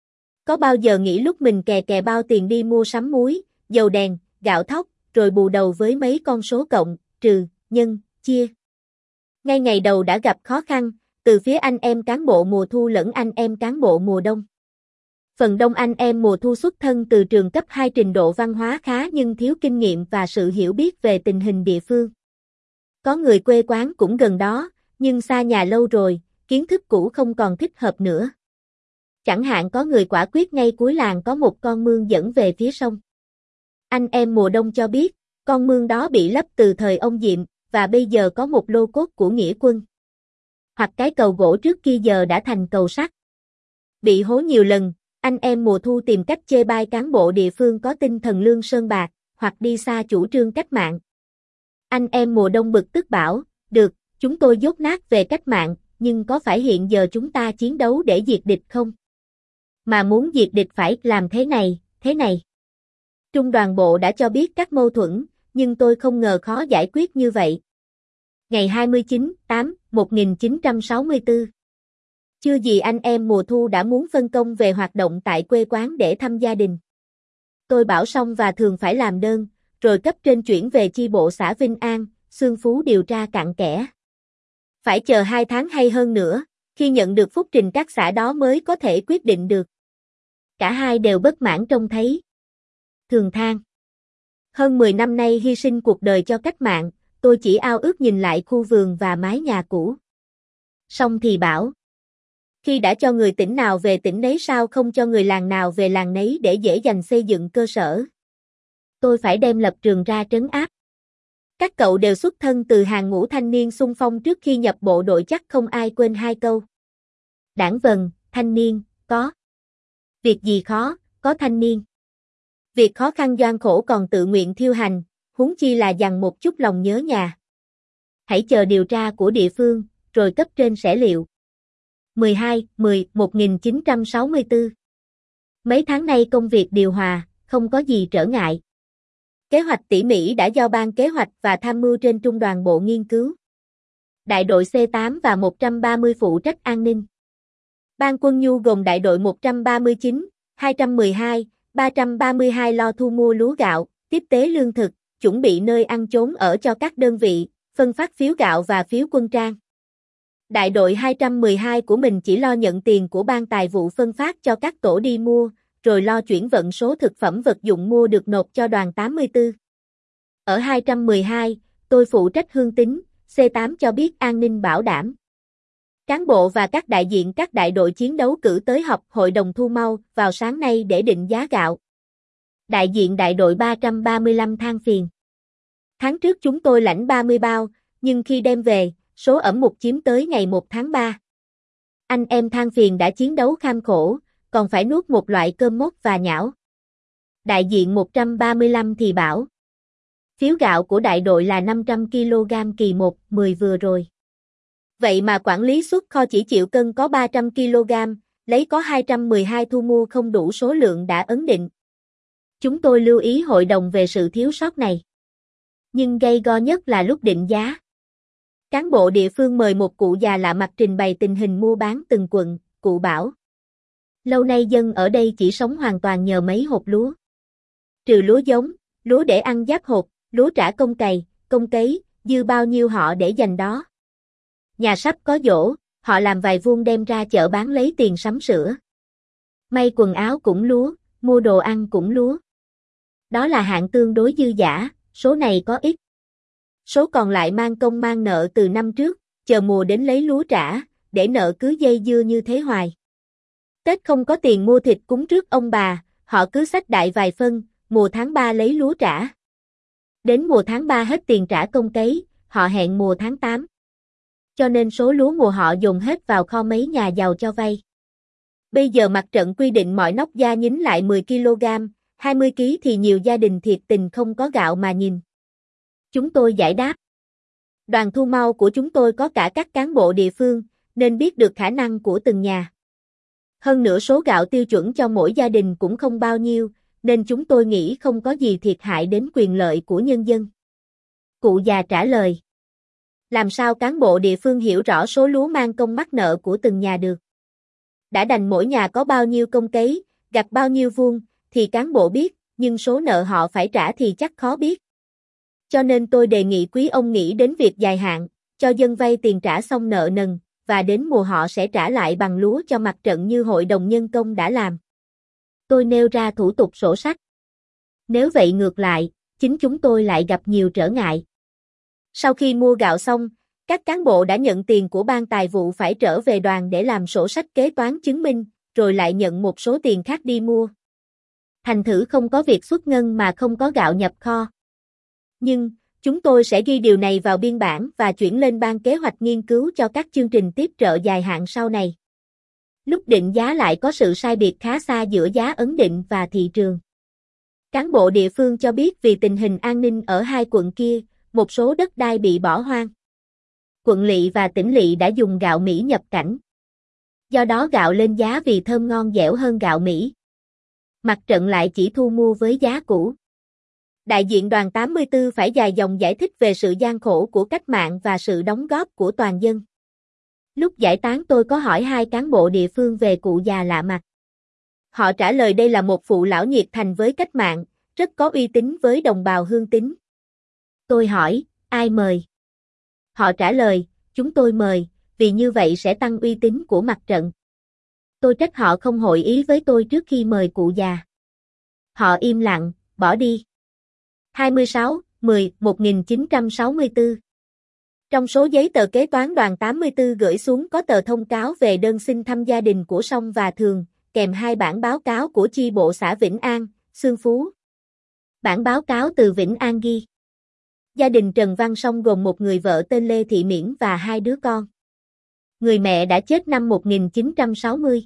Có bao giờ nghĩ lúc mình kè kè bao tiền đi mua sắm muối, dầu đèn, gạo thóc, rồi bù đầu với mấy con số cộng, trừ, nhân, chia. Ngay ngày đầu đã gặp khó khăn, từ phía anh em cán bộ mùa thu lẫn anh em cán bộ mùa đông. Phần đông anh em mùa thu xuất thân từ trường cấp hai trình độ văn hóa khá nhưng thiếu kinh nghiệm và sự hiểu biết về tình hình địa phương. Có người quê quán cũng gần đó, nhưng xa nhà lâu rồi, kiến thức cũ không còn thích hợp nữa. Chẳng hạn có người quả quyết ngay cuối làng có một con mương dẫn về phía sông. Anh em mùa đông cho biết, con mương đó bị lấp từ thời ông Diệm, và bây giờ có một lô cốt của nghĩa quân. Hoặc cái cầu gỗ trước kia giờ đã thành cầu sắt. Bị hố nhiều lần, anh em mùa thu tìm cách chê bai cán bộ địa phương có tinh thần lương sơn bạc, hoặc đi xa chủ trương cách mạng. Anh em mùa đông bực tức bảo, được, chúng tôi dốt nát về cách mạng, nhưng có phải hiện giờ chúng ta chiến đấu để diệt địch không? Mà muốn diệt địch phải làm thế này, thế này. Trung đoàn bộ đã cho biết các mâu thuẫn, nhưng tôi không ngờ khó giải quyết như vậy. Ngày hai mươi chín tháng tám, một nghìn chín trăm sáu mươi tư. Chưa gì anh em mùa thu đã muốn phân công về hoạt động tại quê quán để thăm gia đình. Tôi bảo xong và thường phải làm đơn, rồi cấp trên chuyển về chi bộ xã Vinh An, Xương Phú điều tra cặn kẽ. Phải chờ hai tháng hay hơn nữa, khi nhận được phúc trình các xã đó mới có thể quyết định được. Cả hai đều bất mãn trông thấy. Thường than. Hơn mười năm nay hy sinh cuộc đời cho cách mạng, tôi chỉ ao ước nhìn lại khu vườn và mái nhà cũ. Xong thì bảo. Khi đã cho người tỉnh nào về tỉnh nấy sao không cho người làng nào về làng nấy để dễ dàng xây dựng cơ sở. Tôi phải đem lập trường ra trấn áp. Các cậu đều xuất thân từ hàng ngũ thanh niên xung phong trước khi nhập bộ đội chắc không ai quên hai câu. Đảng vần, thanh niên, có. Việc gì khó, có thanh niên. Việc khó khăn gian khổ còn tự nguyện thiêu hành, huống chi là dằn một chút lòng nhớ nhà. Hãy chờ điều tra của địa phương, rồi cấp trên sẽ liệu. mười hai, mười, một nghìn chín trăm sáu mươi tư. Mấy tháng nay công việc điều hòa, không có gì trở ngại. Kế hoạch tỉ mỉ đã do ban kế hoạch và tham mưu trên trung đoàn bộ nghiên cứu. Đại đội C tám và một trăm ba mươi phụ trách an ninh. Ban quân nhu gồm đại đội một trăm ba mươi chín, hai trăm mười hai, ba trăm ba mươi hai lo thu mua lúa gạo, tiếp tế lương thực, chuẩn bị nơi ăn chốn ở cho các đơn vị, phân phát phiếu gạo và phiếu quân trang. Đại đội hai trăm mười hai của mình chỉ lo nhận tiền của ban tài vụ phân phát cho các tổ đi mua, rồi lo chuyển vận số thực phẩm vật dụng mua được nộp cho đoàn tám mươi tư. Ở hai trăm mười hai, tôi phụ trách hương tín, C tám cho biết an ninh bảo đảm. Cán bộ và các đại diện các đại đội chiến đấu cử tới họp hội đồng thu mau vào sáng nay để định giá gạo. Đại diện đại đội ba trăm ba mươi lăm than phiền. Tháng trước chúng tôi lãnh ba mươi bao, nhưng khi đem về, số ẩm mục chiếm tới ngày một tháng ba. Anh em than phiền đã chiến đấu kham khổ, còn phải nuốt một loại cơm mốt và nhão. Đại diện một trăm ba mươi lăm thì bảo. Phiếu gạo của đại đội là năm trăm ki lô gam kỳ một, mười vừa rồi. Vậy mà quản lý xuất kho chỉ chịu cân có ba trăm ki lô gam, lấy có hai trăm mười hai thu mua không đủ số lượng đã ấn định. Chúng tôi lưu ý hội đồng về sự thiếu sót này. Nhưng gây go nhất là lúc định giá. Cán bộ địa phương mời một cụ già lạ mặt trình bày tình hình mua bán từng quận, cụ bảo. Lâu nay dân ở đây chỉ sống hoàn toàn nhờ mấy hộp lúa. Trừ lúa giống, lúa để ăn giáp hộp, lúa trả công cày, công cấy, dư bao nhiêu họ để dành đó. Nhà sắp có giỗ, họ làm vài vuông đem ra chợ bán lấy tiền sắm sửa. May quần áo cũng lúa, mua đồ ăn cũng lúa. Đó là hạng tương đối dư dả, số này có ít. Số còn lại mang công mang nợ từ năm trước, chờ mùa đến lấy lúa trả, để nợ cứ dây dưa như thế hoài. Tết không có tiền mua thịt cúng trước ông bà, họ cứ xách đại vài phân, mùa tháng ba lấy lúa trả. Đến mùa tháng ba hết tiền trả công cấy, họ hẹn mùa tháng tám. Cho nên số lúa mùa họ dồn hết vào kho mấy nhà giàu cho vay. Bây giờ mặt trận quy định mọi nóc gia nhính lại mười ki lô gam, hai mươi ki lô gam thì nhiều gia đình thiệt tình không có gạo mà nhìn. Chúng tôi giải đáp. Đoàn thu mau của chúng tôi có cả các cán bộ địa phương, nên biết được khả năng của từng nhà. Hơn nữa số gạo tiêu chuẩn cho mỗi gia đình cũng không bao nhiêu, nên chúng tôi nghĩ không có gì thiệt hại đến quyền lợi của nhân dân. Cụ già trả lời. Làm sao cán bộ địa phương hiểu rõ số lúa mang công mắc nợ của từng nhà được? Đã đành mỗi nhà có bao nhiêu công cấy, Gặt bao nhiêu vuông, thì cán bộ biết, nhưng số nợ họ phải trả thì chắc khó biết. Cho nên tôi đề nghị quý ông nghĩ đến việc dài hạn, cho dân vay tiền trả xong nợ nần, và đến mùa họ sẽ trả lại bằng lúa cho mặt trận như Hội đồng Nhân công đã làm. Tôi nêu ra thủ tục sổ sách. Nếu vậy ngược lại, chính chúng tôi lại gặp nhiều trở ngại. Sau khi mua gạo xong, các cán bộ đã nhận tiền của ban tài vụ phải trở về đoàn để làm sổ sách kế toán chứng minh, rồi lại nhận một số tiền khác đi mua. Thành thử không có việc xuất ngân mà không có gạo nhập kho. Nhưng, chúng tôi sẽ ghi điều này vào biên bản và chuyển lên ban kế hoạch nghiên cứu cho các chương trình tiếp trợ dài hạn sau này. Lúc định giá lại có sự sai biệt khá xa giữa giá ấn định và thị trường. Cán bộ địa phương cho biết vì tình hình an ninh ở hai quận kia, một số đất đai bị bỏ hoang. Quận Lỵ và tỉnh Lỵ đã dùng gạo Mỹ nhập cảnh. Do đó gạo lên giá vì thơm ngon dẻo hơn gạo Mỹ. Mặt trận lại chỉ thu mua với giá cũ. Đại diện đoàn tám mươi tư phải dài dòng giải thích về sự gian khổ của cách mạng và sự đóng góp của toàn dân. Lúc giải tán tôi có hỏi hai cán bộ địa phương về cụ già lạ mặt. Họ trả lời đây là một phụ lão nhiệt thành với cách mạng, rất có uy tín với đồng bào Hương Tín. Tôi hỏi, ai mời? Họ trả lời, chúng tôi mời, vì như vậy sẽ tăng uy tín của mặt trận. Tôi trách họ không hội ý với tôi trước khi mời cụ già. Họ im lặng, bỏ đi. hai mươi sáu, mười, một nghìn chín trăm sáu mươi tư. Trong số giấy tờ kế toán đoàn tám mươi tư gửi xuống có tờ thông cáo về đơn xin thăm gia đình của Song và Thường, kèm hai bản báo cáo của chi bộ xã Vĩnh An, Xương Phú. Bản báo cáo từ Vĩnh An ghi: gia đình Trần Văn Song gồm một người vợ tên Lê Thị Miễn và hai đứa con. Người mẹ đã chết năm một nghìn chín trăm sáu mươi.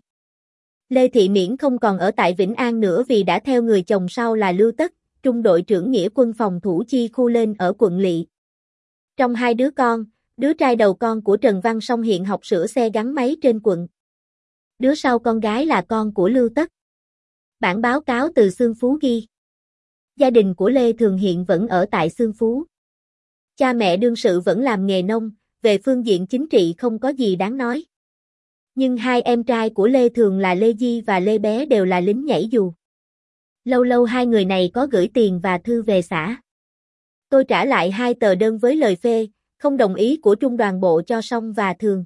Lê Thị Miễn không còn ở tại Vĩnh An nữa vì đã theo người chồng sau là Lưu Tất, trung đội trưởng nghĩa quân phòng thủ chi khu lên ở quận Lỵ. Trong hai đứa con, đứa trai đầu con của Trần Văn Song hiện học sửa xe gắn máy trên quận. Đứa sau con gái là con của Lưu Tất. Bản báo cáo từ Xương Phú ghi: gia đình của Lê Thường hiện vẫn ở tại Xương Phú. Cha mẹ đương sự vẫn làm nghề nông, về phương diện chính trị không có gì đáng nói. Nhưng hai em trai của Lê Thường là Lê Di và Lê Bé đều là lính nhảy dù. Lâu lâu hai người này có gửi tiền và thư về xã. Tôi trả lại hai tờ đơn với lời phê, không đồng ý của trung đoàn bộ cho Song và Thường.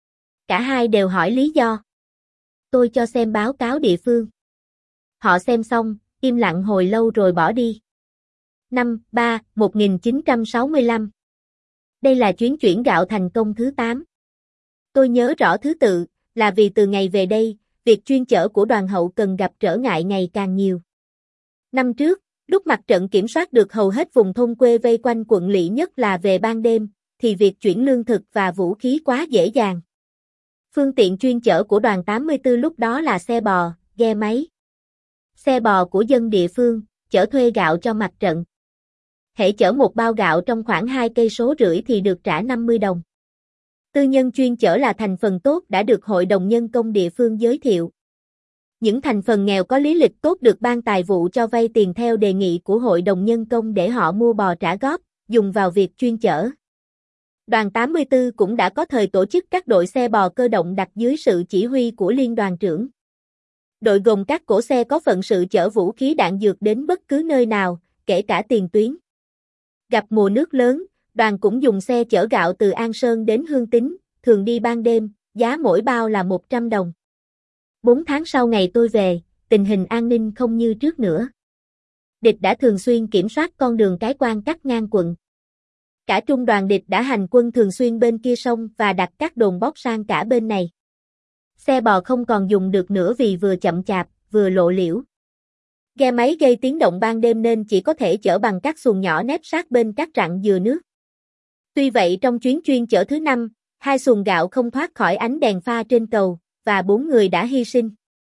Cả hai đều hỏi lý do. Tôi cho xem báo cáo địa phương. Họ xem xong, im lặng hồi lâu rồi bỏ đi. Năm ba một nghìn chín trăm sáu mươi lăm. Đây là chuyến chuyển gạo thành công thứ tám. Tôi nhớ rõ thứ tự, là vì từ ngày về đây, việc chuyên chở của đoàn hậu cần gặp trở ngại ngày càng nhiều. Năm trước, lúc mặt trận kiểm soát được hầu hết vùng thôn quê vây quanh quận Lỵ nhất là về ban đêm, thì việc chuyển lương thực và vũ khí quá dễ dàng. Phương tiện chuyên chở của đoàn tám mươi tư lúc đó là xe bò, ghe máy. Xe bò của dân địa phương, chở thuê gạo cho mặt trận. Hễ chở một bao gạo trong khoảng hai cây số rưỡi thì được trả năm mươi đồng. Tư nhân chuyên chở là thành phần tốt đã được Hội đồng Nhân công địa phương giới thiệu. Những thành phần nghèo có lý lịch tốt được ban tài vụ cho vay tiền theo đề nghị của Hội đồng Nhân công để họ mua bò trả góp, dùng vào việc chuyên chở. Đoàn tám mươi tư cũng đã có thời tổ chức các đội xe bò cơ động đặt dưới sự chỉ huy của liên đoàn trưởng. Đội gồm các cỗ xe có phận sự chở vũ khí đạn dược đến bất cứ nơi nào, kể cả tiền tuyến. Gặp mùa nước lớn, đoàn cũng dùng xe chở gạo từ An Sơn đến Hương Tín, thường đi ban đêm, giá mỗi bao là một trăm đồng. Bốn tháng sau ngày tôi về, tình hình an ninh không như trước nữa. Địch đã thường xuyên kiểm soát con đường cái quan cắt ngang quận. Cả trung đoàn địch đã hành quân thường xuyên bên kia sông và đặt các đồn bóc sang cả bên này. Xe bò không còn dùng được nữa vì vừa chậm chạp, vừa lộ liễu. Ghe máy gây tiếng động ban đêm nên chỉ có thể chở bằng các xuồng nhỏ nép sát bên các rặng dừa nước. Tuy vậy trong chuyến chuyên chở thứ năm, hai xuồng gạo không thoát khỏi ánh đèn pha trên cầu, và bốn người đã hy sinh.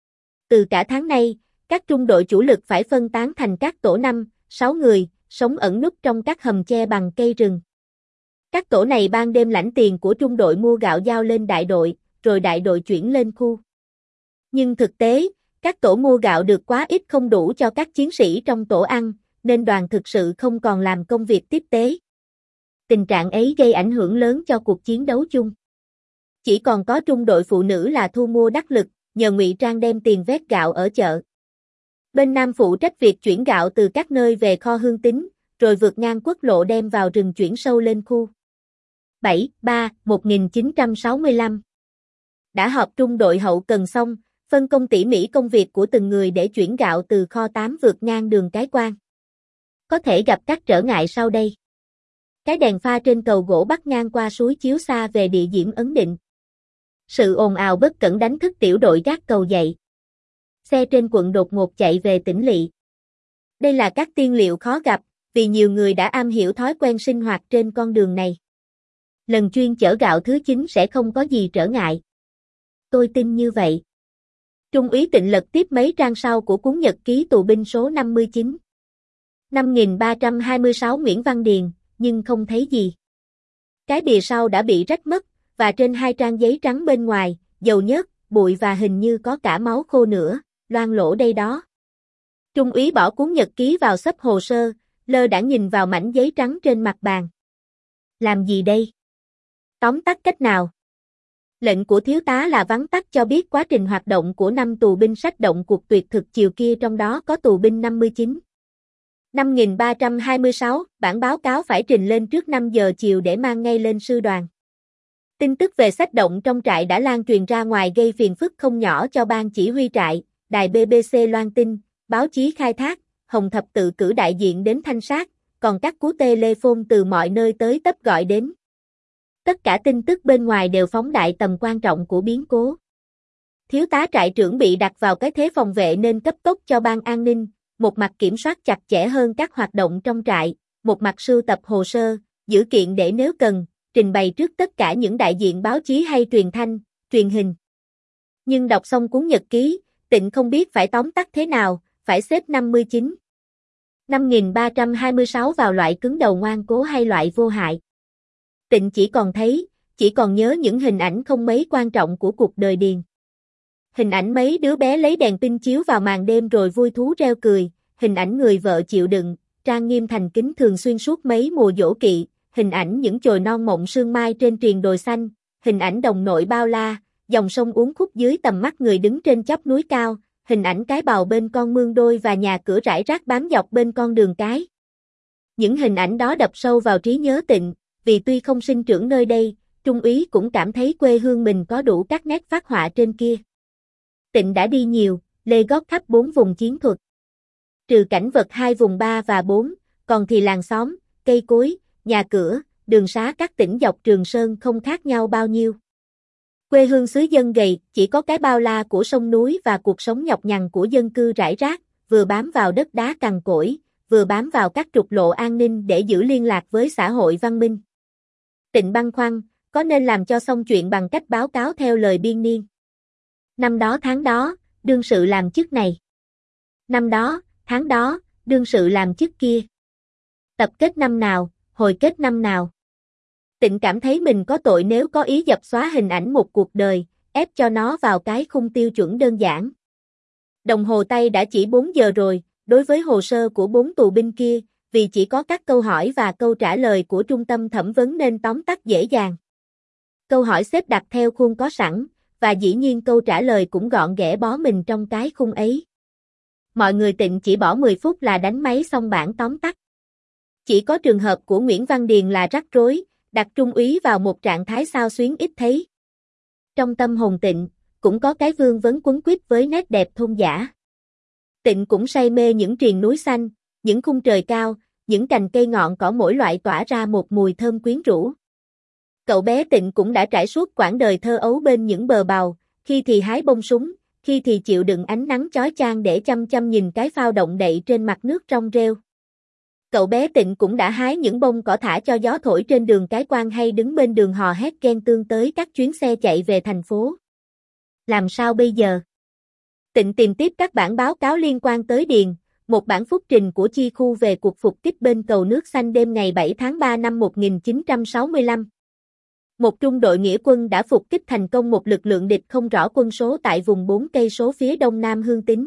Từ cả tháng nay, các trung đội chủ lực phải phân tán thành các tổ năm, sáu người, sống ẩn núp trong các hầm che bằng cây rừng. Các tổ này ban đêm lãnh tiền của trung đội mua gạo giao lên đại đội, rồi đại đội chuyển lên khu. Nhưng thực tế, các tổ mua gạo được quá ít không đủ cho các chiến sĩ trong tổ ăn, nên đoàn thực sự không còn làm công việc tiếp tế. Tình trạng ấy gây ảnh hưởng lớn cho cuộc chiến đấu chung. Chỉ còn có trung đội phụ nữ là thu mua đắc lực, nhờ ngụy trang đem tiền vét gạo ở chợ. Bên Nam phụ trách việc chuyển gạo từ các nơi về kho Hương Tín, rồi vượt ngang quốc lộ đem vào rừng chuyển sâu lên khu bảy ba một nghìn chín trăm sáu mươi lăm. Đã họp trung đội hậu cần xong, phân công tỉ mỉ công việc của từng người để chuyển gạo từ kho tám vượt ngang đường Cái Quan. Có thể gặp các trở ngại sau đây. Cái đèn pha trên cầu gỗ bắc ngang qua suối chiếu xa về địa điểm ấn định. Sự ồn ào bất cẩn đánh thức tiểu đội gác cầu dậy. Xe trên quận đột ngột chạy về tỉnh lỵ. Đây là các tiên liệu khó gặp, vì nhiều người đã am hiểu thói quen sinh hoạt trên con đường này. Lần chuyên chở gạo thứ chín sẽ không có gì trở ngại. Tôi tin như vậy. Trung úy Tịnh lật tiếp mấy trang sau của cuốn nhật ký tù binh số năm mươi chín. năm nghìn ba trăm hai mươi sáu Nguyễn Văn Điền, nhưng không thấy gì. Cái bìa sau đã bị rách mất, và trên hai trang giấy trắng bên ngoài, dầu nhớt, bụi và hình như có cả máu khô nữa, loang lỗ đây đó. Trung úy bỏ cuốn nhật ký vào xấp hồ sơ, lơ đãng nhìn vào mảnh giấy trắng trên mặt bàn. Làm gì đây? Tóm tắt cách nào? Lệnh của thiếu tá là vắn tắt cho biết quá trình hoạt động của năm tù binh sách động cuộc tuyệt thực chiều kia, trong đó có tù binh năm mươi chín. năm nghìn ba trăm hai mươi sáu, bản báo cáo phải trình lên trước năm giờ chiều để mang ngay lên sư đoàn. Tin tức về sách động trong trại đã lan truyền ra ngoài gây phiền phức không nhỏ cho ban chỉ huy trại, đài bê bê xê loan tin, báo chí khai thác, Hồng Thập tự cử đại diện đến thanh sát, còn các cú telephone từ mọi nơi tới tấp gọi đến. Tất cả tin tức bên ngoài đều phóng đại tầm quan trọng của biến cố. Thiếu tá trại trưởng bị đặt vào cái thế phòng vệ nên cấp tốc cho ban an ninh, một mặt kiểm soát chặt chẽ hơn các hoạt động trong trại, một mặt sưu tập hồ sơ, dữ kiện để nếu cần, trình bày trước tất cả những đại diện báo chí hay truyền thanh, truyền hình. Nhưng đọc xong cuốn nhật ký, Tịnh không biết phải tóm tắt thế nào, phải xếp năm mươi chín. năm nghìn ba trăm hai mươi sáu vào loại cứng đầu ngoan cố hay loại vô hại. Tịnh chỉ còn thấy, chỉ còn nhớ những hình ảnh không mấy quan trọng của cuộc đời Điền. Hình ảnh mấy đứa bé lấy đèn pin chiếu vào màn đêm rồi vui thú reo cười, hình ảnh người vợ chịu đựng, trang nghiêm thành kính thường xuyên suốt mấy mùa dỗ kỵ, hình ảnh những chồi non mộng sương mai trên triền đồi xanh, hình ảnh đồng nội bao la, dòng sông uốn khúc dưới tầm mắt người đứng trên chóp núi cao, hình ảnh cái bào bên con mương đôi và nhà cửa rải rác bám dọc bên con đường cái. Những hình ảnh đó đập sâu vào trí nhớ Tịnh, vì tuy không sinh trưởng nơi đây, Trung úy cũng cảm thấy quê hương mình có đủ các nét phác họa trên kia. Tịnh đã đi nhiều, lê gót khắp bốn vùng chiến thuật. Trừ cảnh vật hai vùng ba và bốn, còn thì làng xóm, cây cối, nhà cửa, đường xá các tỉnh dọc Trường Sơn không khác nhau bao nhiêu. Quê hương xứ dân gầy, chỉ có cái bao la của sông núi và cuộc sống nhọc nhằn của dân cư rải rác, vừa bám vào đất đá cằn cỗi, vừa bám vào các trục lộ an ninh để giữ liên lạc với xã hội văn minh. Tịnh băn khoăn, có nên làm cho xong chuyện bằng cách báo cáo theo lời biên niên. Năm đó tháng đó, đương sự làm chức này. Năm đó, tháng đó, đương sự làm chức kia. Tập kết năm nào, hồi kết năm nào. Tịnh cảm thấy mình có tội nếu có ý dập xóa hình ảnh một cuộc đời, ép cho nó vào cái khung tiêu chuẩn đơn giản. Đồng hồ tay đã chỉ bốn giờ rồi, đối với hồ sơ của bốn tù binh kia, vì chỉ có các câu hỏi và câu trả lời của trung tâm thẩm vấn nên tóm tắt dễ dàng. Câu hỏi xếp đặt theo khuôn có sẵn, và dĩ nhiên câu trả lời cũng gọn ghẽ bó mình trong cái khung ấy. Mọi người Tịnh chỉ bỏ mười phút là đánh máy xong bản tóm tắt. Chỉ có trường hợp của Nguyễn Văn Điền là rắc rối, đặt trung úy vào một trạng thái xao xuyến ít thấy. Trong tâm hồn Tịnh, cũng có cái vương vấn quấn quýt với nét đẹp thôn dã. Tịnh cũng say mê những triền núi xanh, những khung trời cao, những cành cây ngọn cỏ mỗi loại tỏa ra một mùi thơm quyến rũ. Cậu bé Tịnh cũng đã trải suốt quãng đời thơ ấu bên những bờ bào, khi thì hái bông súng, khi thì chịu đựng ánh nắng chói chang để chăm chăm nhìn cái phao động đậy trên mặt nước trong rêu. Cậu bé Tịnh cũng đã hái những bông cỏ thả cho gió thổi trên đường Cái Quan hay đứng bên đường hò hét ghen tương tới các chuyến xe chạy về thành phố. Làm sao bây giờ? Tịnh tìm tiếp các bản báo cáo liên quan tới Điền, một bản phúc trình của chi khu về cuộc phục kích bên cầu nước xanh đêm ngày bảy tháng ba năm một nghìn chín trăm sáu mươi lăm. Một trung đội nghĩa quân đã phục kích thành công một lực lượng địch không rõ quân số tại vùng bốn cây số phía đông nam Hương Tín.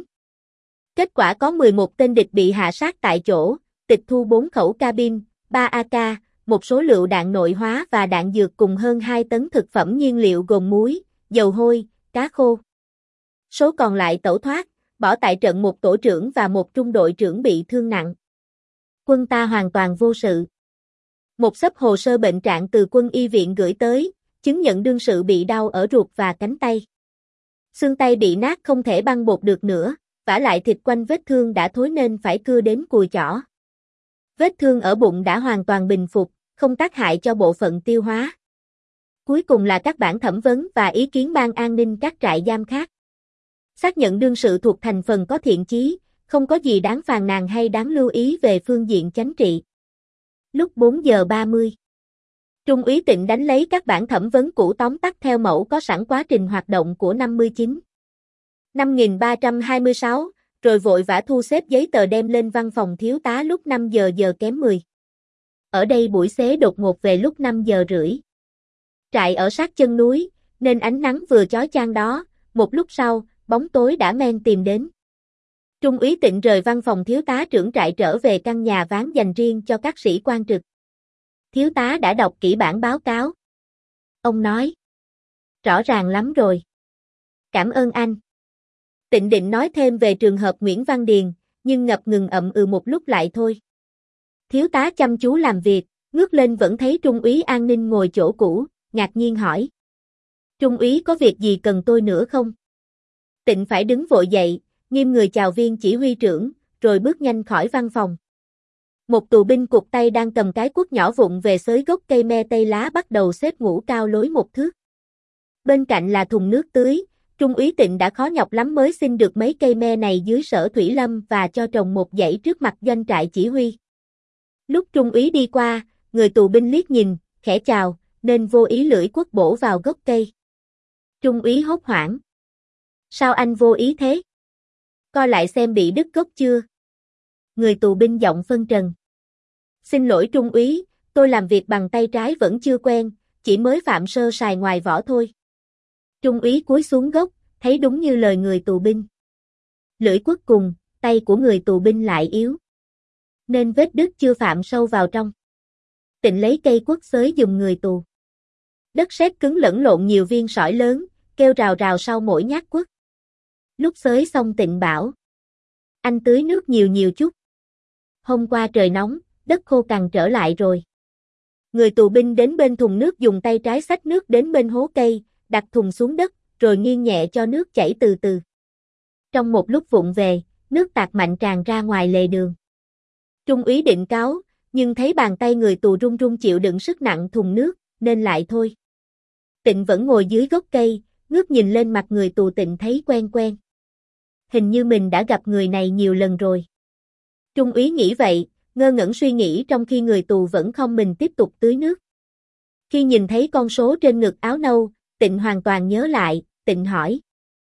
Kết quả có mười một tên địch bị hạ sát tại chỗ, tịch thu bốn khẩu cabin, ba a ca, một số lựu đạn nội hóa và đạn dược cùng hơn hai tấn thực phẩm nhiên liệu gồm muối, dầu hôi, cá khô. Số còn lại tẩu thoát, bỏ tại trận một tổ trưởng và một trung đội trưởng bị thương nặng. Quân ta hoàn toàn vô sự. Một xấp hồ sơ bệnh trạng từ quân y viện gửi tới, chứng nhận đương sự bị đau ở ruột và cánh tay. Xương tay bị nát không thể băng bột được nữa, vả lại thịt quanh vết thương đã thối nên phải cưa đến cùi chỏ. Vết thương ở bụng đã hoàn toàn bình phục, không tác hại cho bộ phận tiêu hóa. Cuối cùng là các bản thẩm vấn và ý kiến ban an ninh các trại giam khác. Xác nhận đương sự thuộc thành phần có thiện chí, không có gì đáng phàn nàn hay đáng lưu ý về phương diện chánh trị. Lúc bốn giờ ba mươi, Trung úy Tịnh đánh lấy các bản thẩm vấn cũ tóm tắt theo mẫu có sẵn quá trình hoạt động của năm mươi chín. năm nghìn ba trăm hai mươi sáu, rồi vội vã thu xếp giấy tờ đem lên văn phòng thiếu tá lúc năm giờ giờ kém mười. Ở đây buổi xế đột ngột về lúc năm giờ rưỡi. Trại ở sát chân núi, nên ánh nắng vừa chói chang đó, một lúc sau, bóng tối đã men tìm đến. Trung úy Tịnh rời văn phòng thiếu tá trưởng trại trở về căn nhà ván dành riêng cho các sĩ quan trực. Thiếu tá đã đọc kỹ bản báo cáo. Ông nói. Rõ ràng lắm rồi. Cảm ơn anh. Tịnh định nói thêm về trường hợp Nguyễn Văn Điền, nhưng ngập ngừng ậm ừ một lúc lại thôi. Thiếu tá chăm chú làm việc, ngước lên vẫn thấy Trung úy an ninh ngồi chỗ cũ, ngạc nhiên hỏi. Trung úy có việc gì cần tôi nữa không? Tịnh phải đứng vội dậy, nghiêm người chào viên chỉ huy trưởng, rồi bước nhanh khỏi văn phòng. Một tù binh cụt tay đang cầm cái cuốc nhỏ vụn về xới gốc cây me tây lá bắt đầu xếp ngũ cao lối một thước. Bên cạnh là thùng nước tưới, Trung úy Tịnh đã khó nhọc lắm mới xin được mấy cây me này dưới sở thủy lâm và cho trồng một dãy trước mặt doanh trại chỉ huy. Lúc Trung úy đi qua, người tù binh liếc nhìn, khẽ chào, nên vô ý lưỡi cuốc bổ vào gốc cây. Trung úy hốt hoảng. Sao anh vô ý thế? Coi lại xem bị đứt gốc chưa? Người tù binh giọng phân trần. Xin lỗi Trung úy, tôi làm việc bằng tay trái vẫn chưa quen, chỉ mới phạm sơ sài ngoài vỏ thôi. Trung úy cúi xuống gốc, thấy đúng như lời người tù binh. Lưỡi cuốc cùng, tay của người tù binh lại yếu, nên vết đứt chưa phạm sâu vào trong. Tịnh lấy cây cuốc xới giùm người tù. Đất sét cứng lẫn lộn nhiều viên sỏi lớn, kêu rào rào sau mỗi nhát cuốc. Lúc xới xong Tịnh bảo. Anh tưới nước nhiều nhiều chút. Hôm qua trời nóng, đất khô cằn trở lại rồi. Người tù binh đến bên thùng nước dùng tay trái xách nước đến bên hố cây, đặt thùng xuống đất, rồi nghiêng nhẹ cho nước chảy từ từ. Trong một lúc vụng về, nước tạt mạnh tràn ra ngoài lề đường. Trung úy định cáo, nhưng thấy bàn tay người tù run run chịu đựng sức nặng thùng nước, nên lại thôi. Tịnh vẫn ngồi dưới gốc cây, ngước nhìn lên mặt người tù. Tịnh thấy quen quen. Hình như mình đã gặp người này nhiều lần rồi. Trung úy nghĩ vậy, ngơ ngẩn suy nghĩ trong khi người tù vẫn không mình tiếp tục tưới nước. Khi nhìn thấy con số trên ngực áo nâu, Tịnh hoàn toàn nhớ lại, Tịnh hỏi.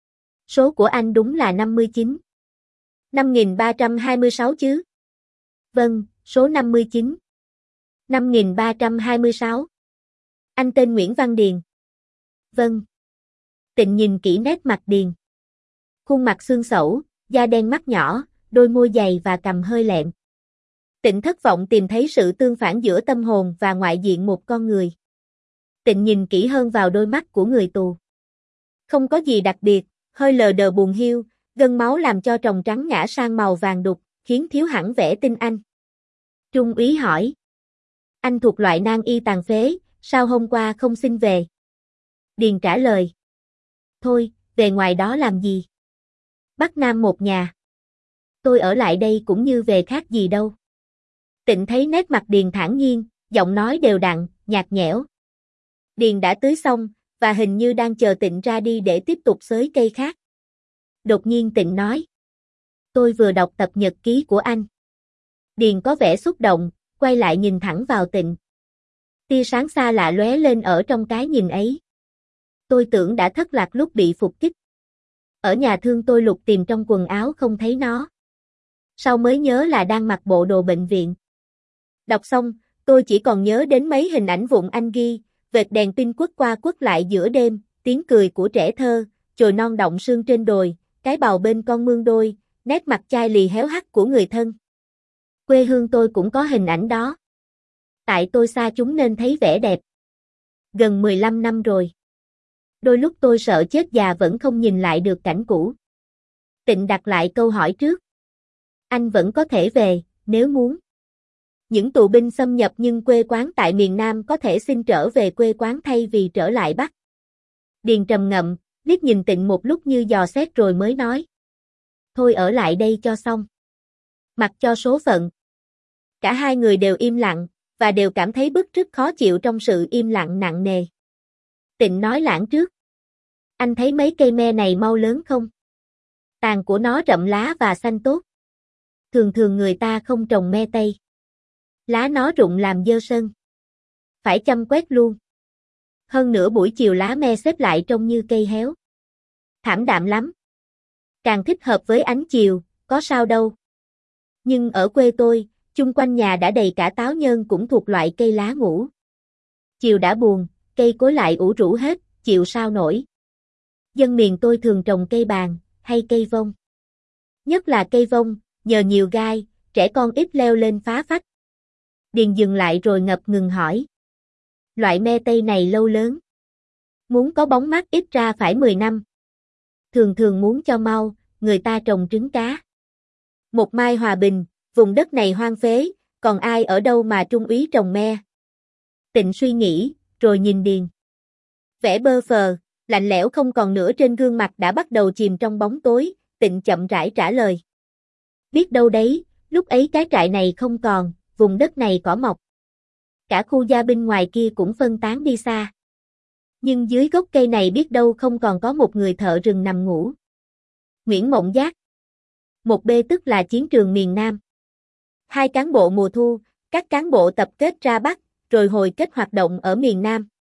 Số của anh đúng là năm mươi chín. năm nghìn ba trăm hai mươi sáu chứ? Vâng, số năm mươi chín. năm nghìn ba trăm hai mươi sáu. Anh tên Nguyễn Văn Điền. Vâng. Tịnh nhìn kỹ nét mặt Điền. Khuôn mặt xương xẩu, da đen mắt nhỏ, đôi môi dày và cằm hơi lẹm. Tịnh thất vọng tìm thấy sự tương phản giữa tâm hồn và ngoại diện một con người. Tịnh nhìn kỹ hơn vào đôi mắt của người tù. Không có gì đặc biệt, hơi lờ đờ buồn hiu, gân máu làm cho tròng trắng ngã sang màu vàng đục, khiến thiếu hẳn vẻ tinh anh. Trung úy hỏi. Anh thuộc loại nan y tàn phế, sao hôm qua không xin về? Điền trả lời. Thôi, về ngoài đó làm gì? Bắc Nam một nhà. Tôi ở lại đây cũng như về khác gì đâu. Tịnh thấy nét mặt Điền thản nhiên, giọng nói đều đặn, nhạt nhẽo. Điền đã tưới xong, và hình như đang chờ Tịnh ra đi để tiếp tục xới cây khác. Đột nhiên Tịnh nói. Tôi vừa đọc tập nhật ký của anh. Điền có vẻ xúc động, quay lại nhìn thẳng vào Tịnh. Tia sáng xa lạ lóe lên ở trong cái nhìn ấy. Tôi tưởng đã thất lạc lúc bị phục kích. Ở nhà thương tôi lục tìm trong quần áo không thấy nó. Sau mới nhớ là đang mặc bộ đồ bệnh viện. Đọc xong, tôi chỉ còn nhớ đến mấy hình ảnh vụn anh ghi, vệt đèn pin quất qua quất lại giữa đêm, tiếng cười của trẻ thơ, chồi non động sương trên đồi, cái bào bên con mương đôi, nét mặt chai lì héo hắt của người thân. Quê hương tôi cũng có hình ảnh đó. Tại tôi xa chúng nên thấy vẻ đẹp. Gần mười lăm năm rồi. Đôi lúc tôi sợ chết già vẫn không nhìn lại được cảnh cũ. Tịnh đặt lại câu hỏi trước. Anh vẫn có thể về, nếu muốn. Những tù binh xâm nhập nhưng quê quán tại miền Nam có thể xin trở về quê quán thay vì trở lại Bắc. Điền trầm ngậm, liếc nhìn Tịnh một lúc như dò xét rồi mới nói. Thôi ở lại đây cho xong. Mặc cho số phận. Cả hai người đều im lặng, và đều cảm thấy bức rứt khó chịu trong sự im lặng nặng nề. Tịnh nói lãng trước. Anh thấy mấy cây me này mau lớn không? Tàn của nó rậm lá và xanh tốt. Thường thường người ta không trồng me tây. Lá nó rụng làm dơ sân. Phải chăm quét luôn. Hơn nữa buổi chiều lá me xếp lại trông như cây héo. Thảm đạm lắm. Càng thích hợp với ánh chiều, có sao đâu. Nhưng ở quê tôi, chung quanh nhà đã đầy cả táo nhơn cũng thuộc loại cây lá ngủ. Chiều đã buồn, cây cối lại ủ rũ hết, chịu sao nổi. Dân miền tôi thường trồng cây bàng, hay cây vông. Nhất là cây vông, nhờ nhiều gai, trẻ con ít leo lên phá phách. Điền dừng lại rồi ngập ngừng hỏi. Loại me tây này lâu lớn. Muốn có bóng mát ít ra phải mười năm. Thường thường muốn cho mau, người ta trồng trứng cá. Một mai hòa bình, vùng đất này hoang phế, còn ai ở đâu mà trung úy trồng me. Tịnh suy nghĩ, rồi nhìn Điền. Vẻ bơ phờ, lạnh lẽo không còn nữa trên gương mặt đã bắt đầu chìm trong bóng tối, Tịnh chậm rãi trả lời. Biết đâu đấy, lúc ấy cái trại này không còn, vùng đất này cỏ mọc. Cả khu gia binh ngoài kia cũng phân tán đi xa. Nhưng dưới gốc cây này biết đâu không còn có một người thợ rừng nằm ngủ. Nguyễn Mộng Giác. Một B tức là chiến trường miền Nam. Hai cán bộ mùa thu, các cán bộ tập kết ra Bắc, rồi hồi kết hoạt động ở miền Nam.